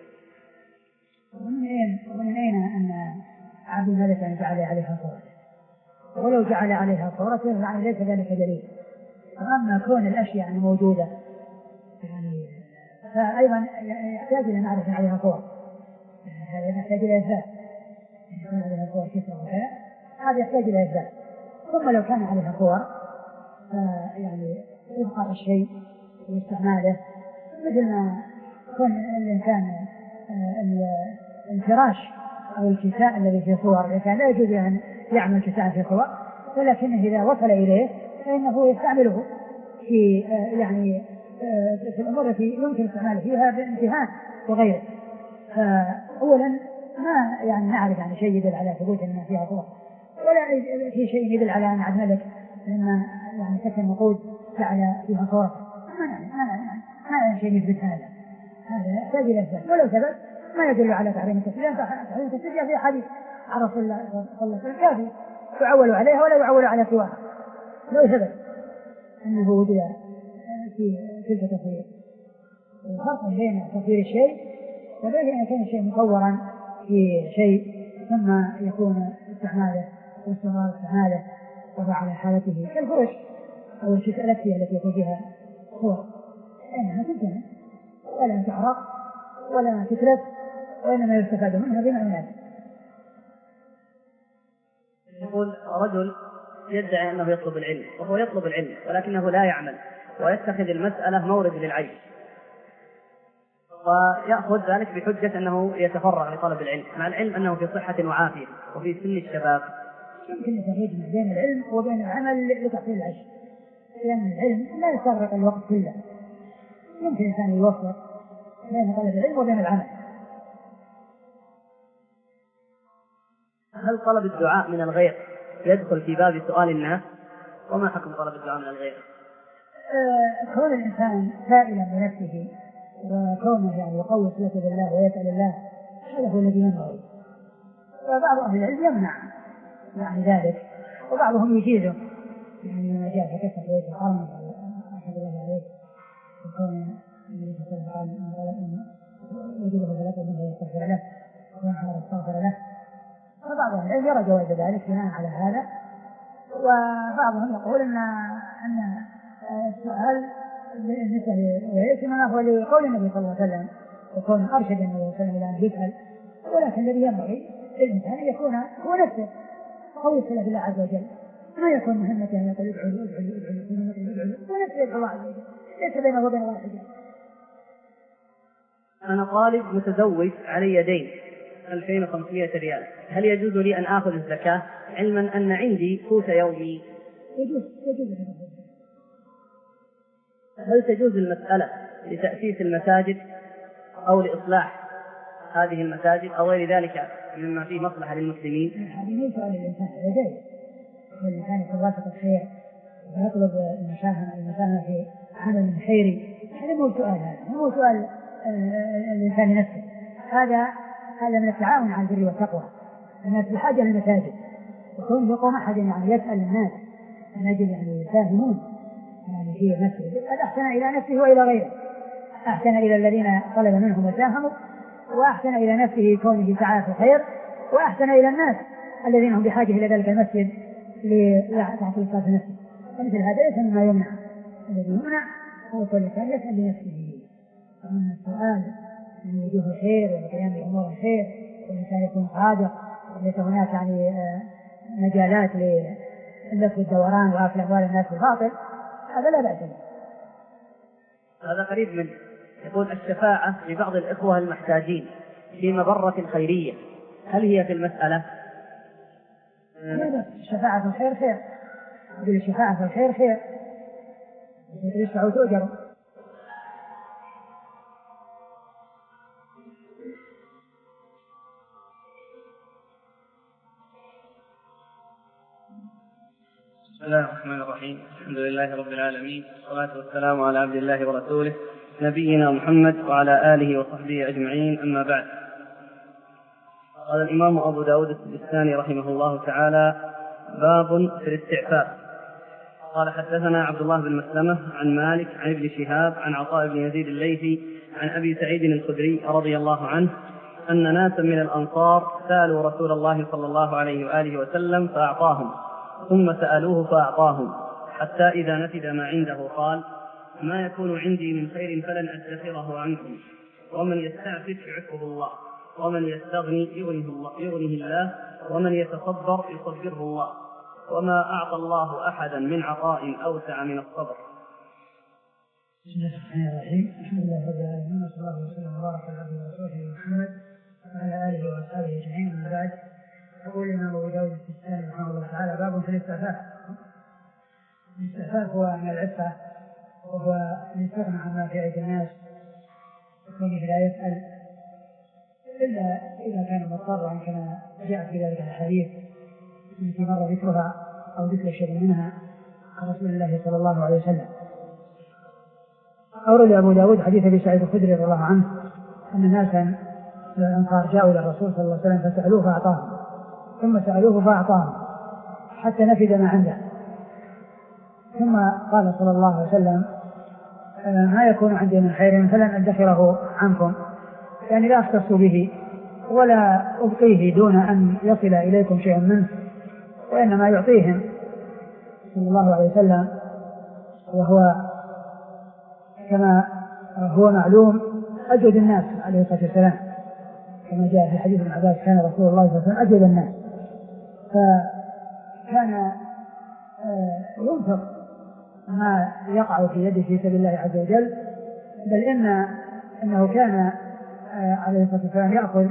ومن أين ومن أين أن عبد الملك جعل عليها صورته؟ ولو جعل عليها صورته يعني ليس ذلك دليل. وأما كون الأشياء يعني موجودة يعني فأيضا يحتاج إلى معرفة عليها صور، هذا يحتاج إلى إثبات، يكون عليها صور كثيرة وكذا هذا يحتاج إلى إثبات. ثم لو كان عليها صور يعني يبقى الشيء واستعماله، مثل ما كون الإنسان الفراش أو الكساء الذي فيه صور الإنسان لا يجوز أن يعمل كساء في صور، ولكنه إذا وصل إليه فإنه يستعمله في يعني في الأمور التي يمكن استعماله فيها بامتهان وغيره. فأولا ما يعني نعرف عن شيء يدل على ثبوت أن فيها صور، ولا في شيء يدل على أن عبد الملك لما يعني سكن نقود جعل فيها صور، ما نعلم ما نعلم ما نعلم شيء يثبت هذا، هذا يحتاج إلى إثبات. ولو ثبت ما يدل على تحريم التسجيل، تحريم التسجيل في حديث عن رسول الله صلى الله عليه وسلم كافي يعول عليها ولا يعول على سواها. لو ثبت أنه وجد في تلك التصوير، الفرق بين تصوير الشيء وبين أن يكون الشيء مصورا في شيء ثم يكون استعماله واستمرار استعماله وضع على حالته كالفرش أو الألكسية التي يكون فيها صور، لأنها تنتهي ولا تحرق ولا تتلف وإنما يستفاد منها بما يناسب. يقول رجل يدعي أنه يطلب العلم وهو يطلب العلم ولكنه لا يعمل ويتخذ المسألة مورد للعيش، ويأخذ ذلك بحجة أنه يتفرغ لطلب العلم مع العلم أنه في صحة وعافية وفي سن الشباب. يمكن يتفرق بين العلم وبين العمل لتحصيل العيش، لأن العلم لا يستغرق الوقت كله، يمكن الإنسان يوفق بين طلب العلم وبين العمل. هل طلب الدعاء من الغير يدخل في باب سؤال الناس؟ وما حكم طلب الدعاء من الغير؟ آه كون الإنسان سائلا بنفسه وكونه يعني يقوي صلته بالله ويسأل الله هذا هو الذي ينبغي، وبعض أهل العلم يمنع يعني ذلك وبعضهم يجيزه، يعني ما جاء في قصة بيت القرن أحد الله عليه وكون النبي صلى الله عليه وسلم قال إن يجب ثلاثة منه يستغفر له وينحر يستغفر له، فبعض أهل العلم يرى جواز ذلك بناء على هذا، وبعضهم يقول أن أن السؤال بالنسبة ليس ما هو لقول النبي صلى الله عليه وسلم وكون أرشد النبي صلى الله عليه وسلم إلى أن يسأل، ولكن الذي ينبغي للإنسان أن يكون هو نفسه قوي الصلة بالله عز وجل، ما يكون مهمته أن يقول ادعوا ادعوا ادعوا ادعوا ونفسه يدعو الله عز وجل، ليس بينه وبين الله حجاب. أنا طالب متزوج علي دين ألفين وخمسمائة ريال، هل يجوز لي أن آخذ الزكاة علما أن عندي قوت يومي؟ يجوز يجوز. هل تجوز المسألة لتأسيس المساجد أو لإصلاح هذه المساجد أو غير ذلك مما فيه مصلحة للمسلمين؟ هذه ليس على الإنسان، هذا جيد الإنسان يكون واسط الخير ويطلب المساهمة المساهمة في عمل خيري، هذا مو سؤال، هذا مو سؤال الإنسان نفسه، هذا هذا من التعاون على البر والتقوى. الناس بحاجة للمساجد وكون يقوم أحد يعني يسأل الناس من أجل يعني يساهمون يعني في المسجد، قد أحسن إلى نفسه وإلى غيره، أحسن إلى الذين طلب منهم وساهموا، وأحسن إلى نفسه كونه سعى في الخير، وأحسن إلى الناس الذين هم بحاجة إلى ذلك المسجد لتحقيقات نفسه. ومثل هذا ليس مما يمنع. الذي يمنع هو كل إنسان يسأل لنفسه. ومن السؤال من وجوه الخير والقيام بأمور الخير والإنسان يكون صادق وليس هناك يعني مجالات للف والدوران وأكل أموال الناس بالباطل، هذا لا بأس به. هذا قريب من يقول الشفاعة لبعض الإخوة المحتاجين في مبرة خيرية، هل هي في المسألة؟ لا، الشفاعة في الخير خير، الشفاعة في الخير خير، يشفعوا تؤجروا. بسم الله الرحمن الرحيم، الحمد لله رب العالمين، والصلاة والسلام على عبد الله ورسوله نبينا محمد وعلى آله وصحبه أجمعين، أما بعد. قال الإمام أبو داود السجستاني رحمه الله تعالى: باب في الاستعفاف. قال حدثنا عبد الله بن مسلمة عن مالك عن ابن شهاب عن عطاء بن يزيد الليثي عن أبي سعيد الخدري رضي الله عنه أن ناسا من الأنصار سألوا رسول الله صلى الله عليه وآله وسلم فأعطاهم، ثم سألوه فأعطاهم، حتى إذا نفد ما عنده قال: ما يكون عندي من خير فلن أدخره عنكم، ومن يستعفف يعفه الله، ومن يستغني يغنيه الله, يغنيه الله ومن يتصبر يصبره الله، وما أعطى الله أحدا من عطاء أوسع من الصبر. بسم الله الرحمن الرحيم، الحمد لله رب العالمين، وصلى الله وسلم وبارك على عبده ورسوله محمد وعلى آله وأصحابه أجمعين. من بعد، يقول الإمام أبو داود السجستاني رحمه الله تعالى: باب في الاستعفاف. الاستعفاف هو من العفة، وهو أن يستغنى عما في أيدي الناس، وكونه لا يسأل إلا إذا كان مضطرا، كما جاء في ذلك الحديث التي مر ذكرها أو ذكر شيء منها عن رسول الله صلى الله عليه وسلم. أورد أبو داود حديث أبي سعيد الخدري رضي الله عنه أن ناسا من الأنصار جاءوا إلى الرسول صلى الله عليه وسلم فسألوه فأعطاهم، ثم سألوه فأعطاهم حتى نفد ما عنده، ثم قال صلى الله عليه وسلم: ما يكون عندي من خير فلن أدخره عنكم، يعني لا أختص به ولا أبقيه دون أن يصل إليكم شيء منه، وإنما يعطيهم صلى الله عليه وسلم. وهو كما هو معلوم أجود الناس عليه الصلاة والسلام، كما جاء في حديث ابن عباس: كان رسول الله صلى الله عليه وسلم أجود الناس، فكان ينفق ما يقع في يده في سبيل الله عز وجل، بل إن إنه كان عليه الصلاة والسلام يأخذ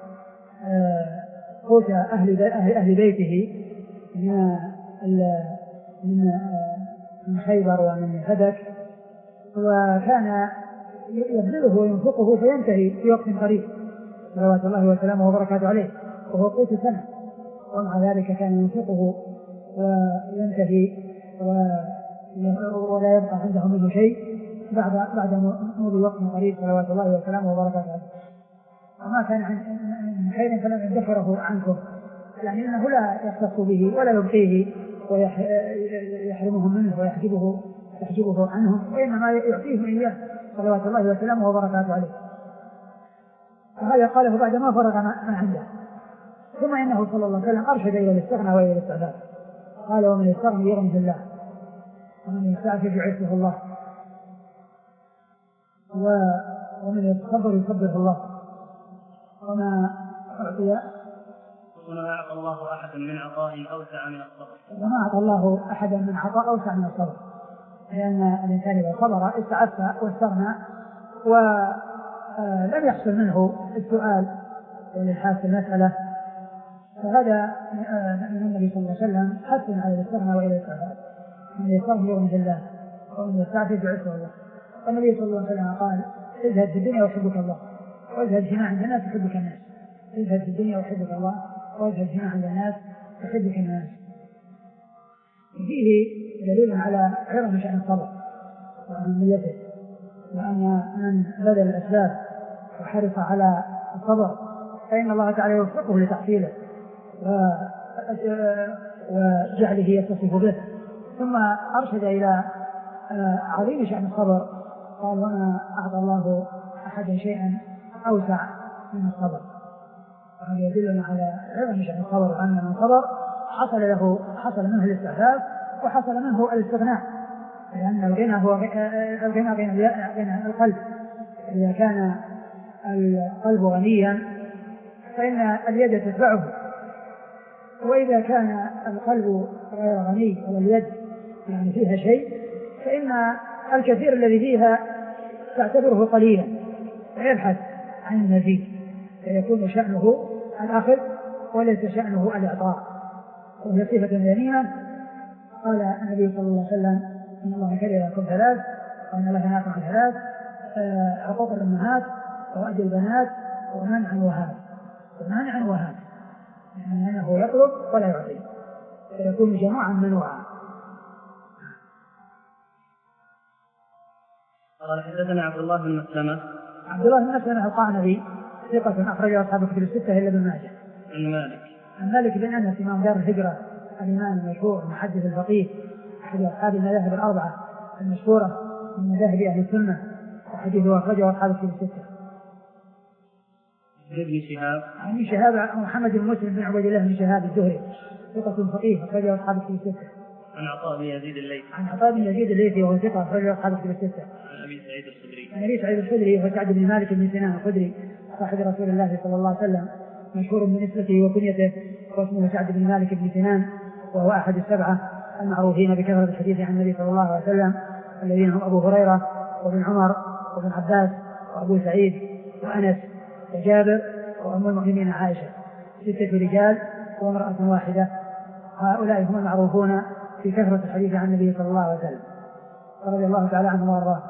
قوت أهل أهل بيته من من خيبر ومن فدك، وكان يبذله وينفقه فينتهي في وقت قريب صلوات الله وسلامه وبركاته عليه، وهو قوت سنة، ومع ذلك كان ينفقه وينتهي ولا يبقى عنده منه شيء بعد بعد مضي وقت قريب صلوات الله وسلامه وبركاته عليه. وما كان من خير فلن أدخره عنكم، يعني أنه لا يختص به ولا يبقيه ويحرمهم منه ويحجبه يحجبه عنهم، وإنما يعطيهم إياه صلوات الله وسلامه وبركاته عليه. وهذا قاله بعد ما فرغ ما عنده. ثم إنه صلى الله عليه وسلم أرشد إلى الاستغنى وإلى الاستعفاف، قال: ومن يستغني يغنيه الله، ومن يستعفف يعفه الله، ومن يتصبر يصبره الله، وما أعطي وما أعطى الله أحدا من عطاء أوسع من الصبر وما أعطى الله أحدا من عطاء أوسع من الصبر، لأن الإنسان إذا صبر استعف واستغنى ولم يحصل منه السؤال والإلحاح في المسألة، فهذا من النبي صلى الله عليه وسلم حثنا على الاستغنى وإلى الاستعفاف. من يستغني يغنيه الله، ومن يستعفف يعفه الله. والنبي صلى الله عليه وسلم قال: اذهب في الدنيا وحبك الله، واذهب هنا عند الناس يحبك الناس. اذهب في الدنيا وحبك الله، واذهب هنا عند الناس يحبك الناس. فيه دليل على عظم شأن الصبر وأهميته، وأن من بذل الأسباب وحرص على الصبر فإن الله تعالى يوفقه لتحصيله وجعله يتصف به. ثم أرشد إلى عظيم شأن الصبر، قال: وما أعطى الله أحدا شيئا أوسع من الصبر. وهذا يدلنا على عظم شأن الصبر، وأن من صبر حصل له حصل منه الاستعفاف وحصل منه الاستغناء، لأن الغنى هو الغنى غنى القلب. إذا كان القلب غنيا فإن اليد تتبعه، وإذا كان القلب غير غني واليد يعني فيها شيء فإن الكثير الذي فيها تعتبره قليلا ويبحث عن المزيد، فيكون شأنه الأخذ وليس شأنه الإعطاء، وهي صفة ذميمة. قال النبي صلى الله عليه وسلم إن الله كره لكم ثلاث وإن الله نهاكم عن ثلاث: عقوق الأمهات وأذى البنات ومنع وهاب. ومنع وهاب يعني أنه يطلب ولا يعطي، فيكون جماعا منوعا. قال حدثنا عبد الله بن مسلمة. عبد الله بن مسلمة القعنبي ثقة أخرجه أصحاب الكتب الستة إلا ابن ماجه. عن مالك. عن مالك بن أنس إمام دار الهجرة الإمام المشهور المحدث الفقيه أحد أصحاب المذاهب الأربعة المشهورة من مذاهب أهل السنة، وحديثه أخرجه أصحاب الكتب الستة. ابن شهاب. عن شهاب محمد بن مسلم بن عبيد الله بن شهاب الزهري ثقة فقيه أخرجه أصحاب الكتب الستة. عن عطاء بن يزيد الليثي. عن عطاء بن يزيد الليثي وهو ثقة أخرجه أصحاب الكتب الستة. عن أبي سعيد الخدري. عن أبي سعيد الخدري وهو سعد بن مالك بن سنان الخدري صاحب رسول الله صلى الله عليه وسلم، مشهور بنسبته وكنيته، واسمه سعد بن مالك بن سنان، وهو أحد السبعة المعروفين بكثرة الحديث عن النبي صلى الله عليه وسلم، الذين هم أبو هريرة وابن عمر وابن عباس وأبو سعيد وأنس وجابر وأم المؤمنين عائشة، ستة رجال وامرأة واحدة. هؤلاء هم المعروفون في كثرة الحديث عن النبي صلى الله عليه وسلم رضي الله تعالى عنهم وارضاه.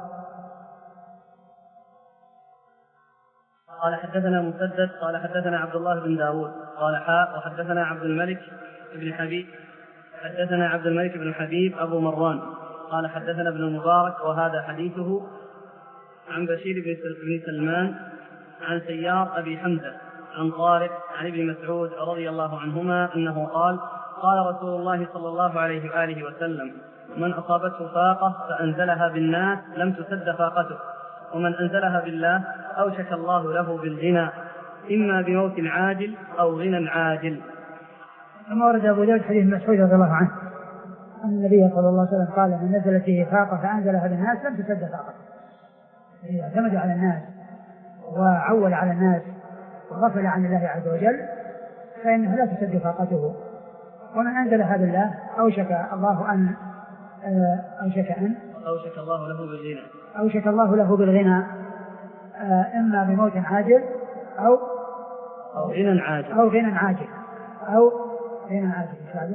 قال حدثنا مسدد قال حدثنا عبد الله بن داود قال حاء وحدثنا عبد الملك بن حبيب حدثنا عبد الملك بن حبيب أبو مروان قال حدثنا ابن المبارك وهذا حديثه عن بشير بن سلمان عن سيار أبي حمزة عن طارق عن ابن مسعود رضي الله عنهما أنه قال: قال رسول الله صلى الله عليه وآله وسلم: من أصابته فاقة فأنزلها بالناس لم تسد فاقته، ومن أنزلها بالله أوشك الله له بالغنى، إما بموت عاجل أو غنى عاجل. ثم ورد أبو داود حديث مسعود رضي الله عنه أن النبي صلى الله عليه وسلم قال: من نزلت فيه فاقة فأنزلها بالناس لم تسد فاقته. إذا اعتمد على الناس وعول على الناس وغفل عن الله عز وجل فإنه لا تسد فاقته، ومن أنزلها بالله أوشك الله أن أوشك أن أوشك الله له بالغنى أوشك الله له بالغنى إما بموت عاجل أو أو غنى عاجل أو غنى عاجل أو غنى عاجل.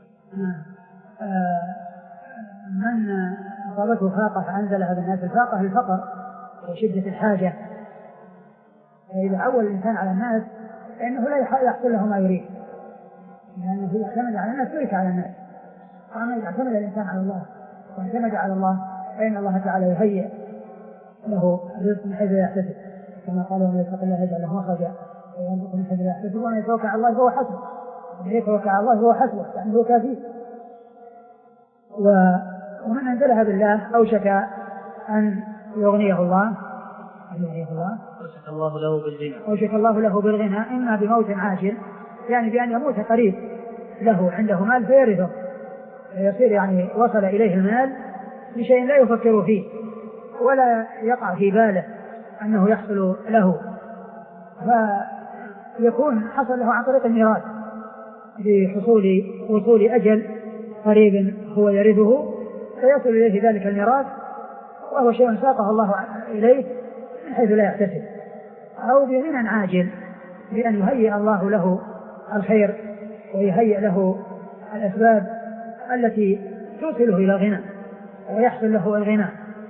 من أصابته فاقة فأنزلها بالناس، الفاقة الفقر وشدة الحاجة، فإذا عول الإنسان على الناس فإنه لا يحصل له ما يريد، لأنه إذا اعتمد على الناس ترك على الناس. وأما إذا اعتمد الإنسان على الله واعتمد على الله فإن الله تعالى يهيئ له رزق من حيث لا يحتسب، كما قال: ومن يتق الله يجعل له مخرجا ويرزقه من حيث لا يحتسب، ومن يتوكل على الله فهو حسبه، ومن يتوكل على الله فهو حسبه يعني هو كافيه. ومن أنزلها بالله أوشك أن يغنيه الله يغنيه الله أوشك الله له بالغنى أوشك الله له بالغنى إما بموت عاجل، يعني بأن يموت قريب له عنده مال فيرثه، فيصير يعني وصل إليه المال بشيء لا يفكر فيه ولا يقع في باله أنه يحصل له، فيكون حصل له عن طريق الميراث بحصول وصول أجل قريب هو يرثه، فيصل إليه ذلك الميراث وهو شيء ساقه الله إليه من حيث لا يحتسب، أو بغنى عاجل بأن يهيئ الله له الخير ويهيئ له الأسباب التي توصله إلى الغنى ويحصل له الغنى.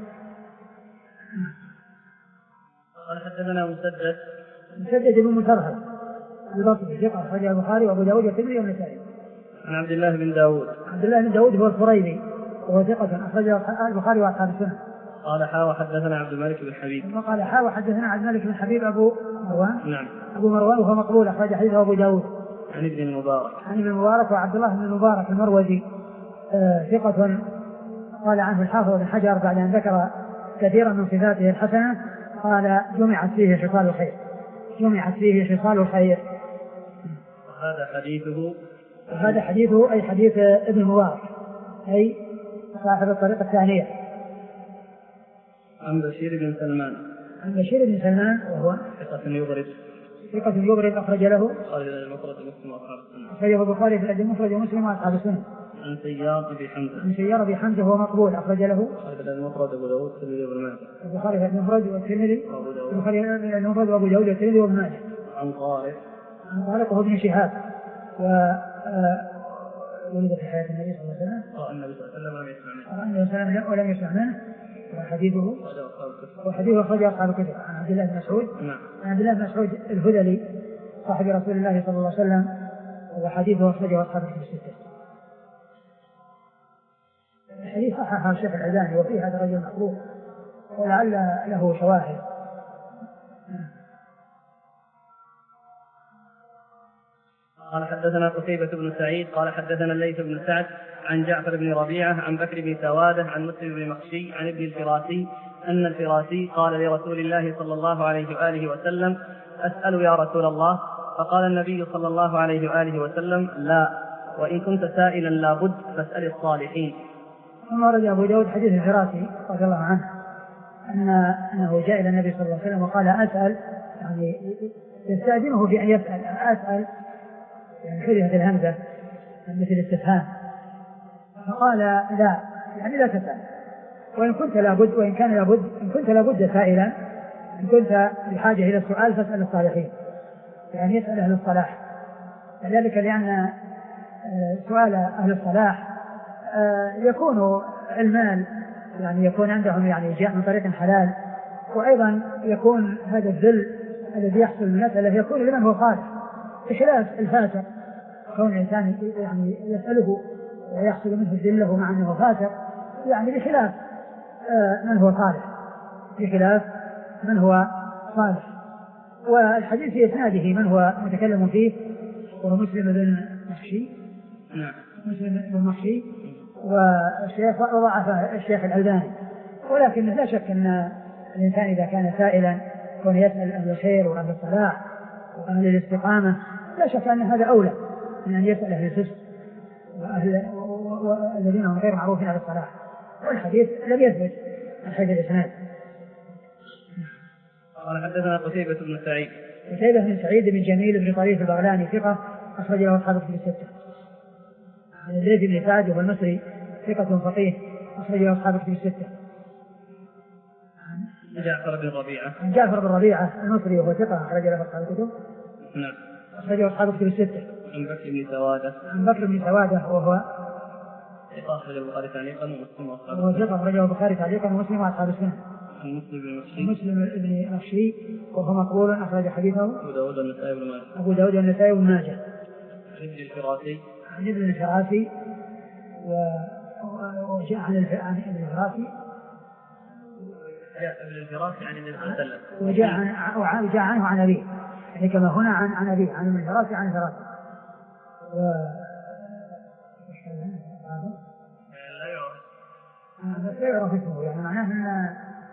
قال حدثنا مسدد مسدد بن مسرهد البصري ثقة أخرجه البخاري وأبو داود والترمذي والنسائي. عن عبد الله بن داود عبد الله بن داود هو الفريبي وهو ثقة أخرجه البخاري وأصحاب السنة. قال حا وحدثنا عبد الملك بن حبيب. ثم قال حا وحدثنا عبد الملك بن حبيب أبو مروان. نعم. أبو مروان وهو مقبول أخرج حديثه أبو داود. عن ابن المبارك. عن ابن المبارك وعبد الله بن المبارك المروزي آه ثقة قال عنه الحافظ بن حجر بعد أن ذكر كثيرا من صفاته الحسنة قال: جمعت فيه خصال الخير جمعت فيه خصال الخير. وهذا حديثه هذا حديثه أي حديث ابن المبارك أي صاحب الطريقة الثانية. عن بشير بن سلمان. عن بشير بن سلمان وهو ثقة يبرد. ثقة يبرد أخرج له خالد المفرد مسلم وأصحاب السنة. أخرجه البخاري في الأدب المفرد ومسلم وأصحاب السنة. عن سيار أبي حمزة. عن سيار أبي حمزة هو مقبول أخرج له خالد المفرد أبو داود والترمذي وابن ماجه. البخاري في المفرد والترمذي وأبو داود. البخاري في المفرد وأبو داود والترمذي وابن ماجه. عن طارق. عن طارق وهو ابن شهاب و ولد في حياة النبي صلى الله عليه وسلم. رأى النبي صلى الله عليه وسلم ولم يسمع منه. رأى النبي صلى الله عليه وسلم ولم يسمع منه. وحديثه وحديثه أخرج أصحاب الكتب. عن عبد الله بن مسعود. نعم. عن عبد الله بن مسعود الهذلي صاحب رسول الله صلى الله عليه وسلم وحديثه أخرجه أصحاب الكتب الستة. الحديث صححه الشيخ الألباني وفيه هذا الرجل مقبول ولعل له شواهد. قال حدثنا قتيبة بن سعيد قال حدثنا الليث بن سعد عن جعفر بن ربيعة عن بكر بن سوادة عن مسلم بن مخشي عن ابن الفراسي أن الفراسي قال لرسول الله صلى الله عليه وآله وسلم أسأل يا رسول الله فقال النبي صلى الله عليه وآله وسلم لا وإن كنت سائلا لا بد فاسأل الصالحين. ثم ورد أبو داود حديث الفراسي رضي الله عنه أن أنه جاء إلى النبي صلى الله عليه وسلم وقال أسأل يعني يستأذنه بأن يسأل أسأل يعني حذفت الهمزة مثل الاستفهام فقال لا يعني لا تسأل وإن كنت لابد وإن كان لابد إن كنت لابد سائلا إن كنت بحاجة إلى السؤال فاسأل الصالحين يعني يسأل أهل الصلاح ذلك لأن سؤال أهل الصلاح يكون المال يعني يكون عندهم يعني جاء من طريق حلال وأيضا يكون هذا الذل الذي يحصل من المسألة يكون لمن هو صالح بخلاف الفاسق كون الإنسان يعني يسأله ويحصل منه الذل مع أنه فاسق يعني بخلاف من هو صالح بخلاف من هو صالح. والحديث في إسناده من هو متكلم فيه وهو مسلم بن مخشي مسلم بن مخشي والشيخ وضعف الشيخ الألباني ولكن لا شك أن الإنسان إذا كان سائلا كون يسأل أهل الخير وأهل الصلاح وأهل الاستقامة لا شك أن هذا أولى من أن يسأل أهل الفسق وأهل والذين هم غير معروفين على الصلاح. والحديث لم يثبت من حيث الإسناد. قال حدثنا قتيبة بن سعيد. قتيبة بن سعيد بن جميل بن طريف البغلاني ثقة أخرج له أصحاب الكتب الستة. عن الليث بن سعد وهو المصري ثقة فقيه أخرج له أصحاب الكتب الستة. جعفر بن ربيعة. عن جعفر بن ربيعة المصري وهو ثقة أخرج له أصحاب الكتب. نعم. أخرج له أصحاب الكتب الستة. عن بكر بن سوادة. عن بكر بن سوادة وهو ثقة أخرج البخاري تعليقا ومسلم وأصحاب وهو ثقة أخرج البخاري تعليقا ومسلم وأصحاب السنة. عن مسلم بن مخشي. مسلم بن مخشي وهو مقبول أخرج حديثه أبو داود والنسائي بن ماجه. أبو داود والنسائي بن ماجه. عن ابن الفراسي. عن ابن الفراسي وجاء عن ابن الفراسي جاء ابن الفراسي عن النبي صلى الله عليه وسلم وجاء عن وجاء عنه عن أبيه يعني كما هنا عن عن أبيه عن ابن الفراسي عن الفراسي و لا يعرف اسمه يعني معناه أن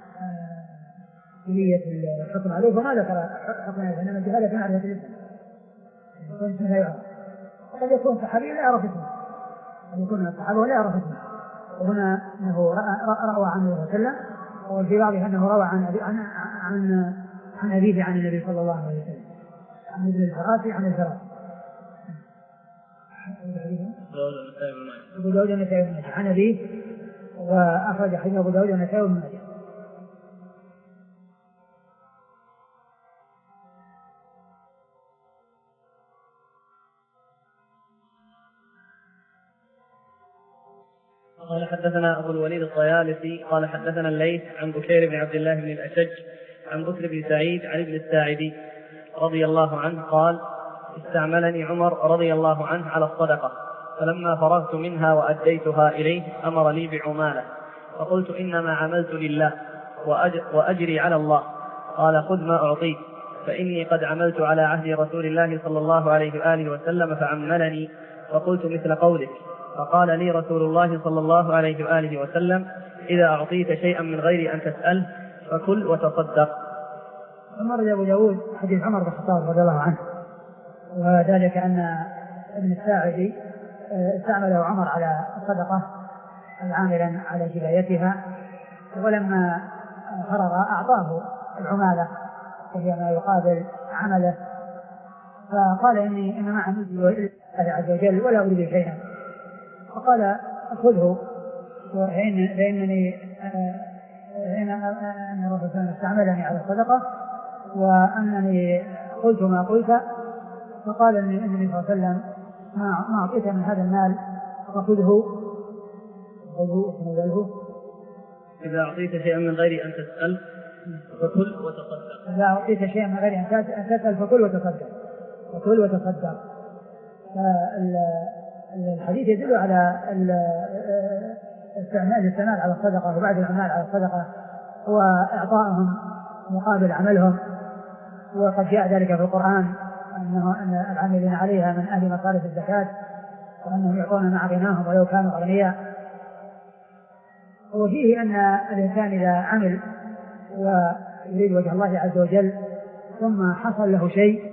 كلية الحكم عليه فما ذكر حكم عليه إنما الجهالة في معرفة الاسم يكون اسمه لا يعرف وقد يكون صحابي لا يعرف اسمه قد يكون الصحابي ولا يعرف اسمه وهنا أنه روى عنه صلى الله عليه وسلم وفي بعضها أنه روى عن أبي عن عن عن أبيه عن النبي صلى الله عليه وسلم عن ابن الفراسي عن الفراسي. أبو داود والنسائي بن ماجه عن أبيه وأخرج حديث أبو داود والنسائي بن ماجه. قال حدثنا أبو الوليد الطيالسي قال حدثنا الليث عن بكير بن عبد الله بن الأشج عن بكر بن سعيد عن ابن الساعدي رضي الله عنه قال استعملني عمر رضي الله عنه على الصدقة فلما فرغت منها وأديتها إليه أمر لي بعمالة فقلت إنما عملت لله وأجري على الله قال خذ ما أعطيك فإني قد عملت على عهد رسول الله صلى الله عليه وآله وسلم فعملني فقلت مثل قولك فقال لي رسول الله صلى الله عليه وآله وسلم إذا أعطيت شيئا من غير أن تسأل فكل وتصدق. أمر أبو داود حديث عمر بن الخطاب رضي الله عنه وذلك أن بن الساعدي استعمله عمر على الصدقة عاملا على جبايتها، ولما فرغ أعطاه العمالة وهي ما يقابل عمله، فقال إني إنما عملت لله عز وجل ولا أريد شيئا، فقال خذه فإن فإنني فإن أن الرسول صلى الله عليه وسلم استعملني على الصدقة وأنني قلت ما قلت. فقال النبي صلى الله عليه وسلم ما أعطيت من هذا المال فخذه إذا أعطيت شيئا من غير أن تسأل فكل وتصدق. إذا أعطيت شيئا من غير أن تسأل فكل وتصدق فكل وتصدق. فالحديث يدل على استعمال الاستعمال على الصدقة وبعد العمال على الصدقة وإعطائهم مقابل عملهم، وقد جاء ذلك في القرآن أنه أن العاملين عليها من أهل مصارف الزكاة وأنهم يعطون مع غناهم ولو كانوا أغنياء. وفيه أن الإنسان إذا عمل ويريد وجه الله عز وجل ثم حصل له شيء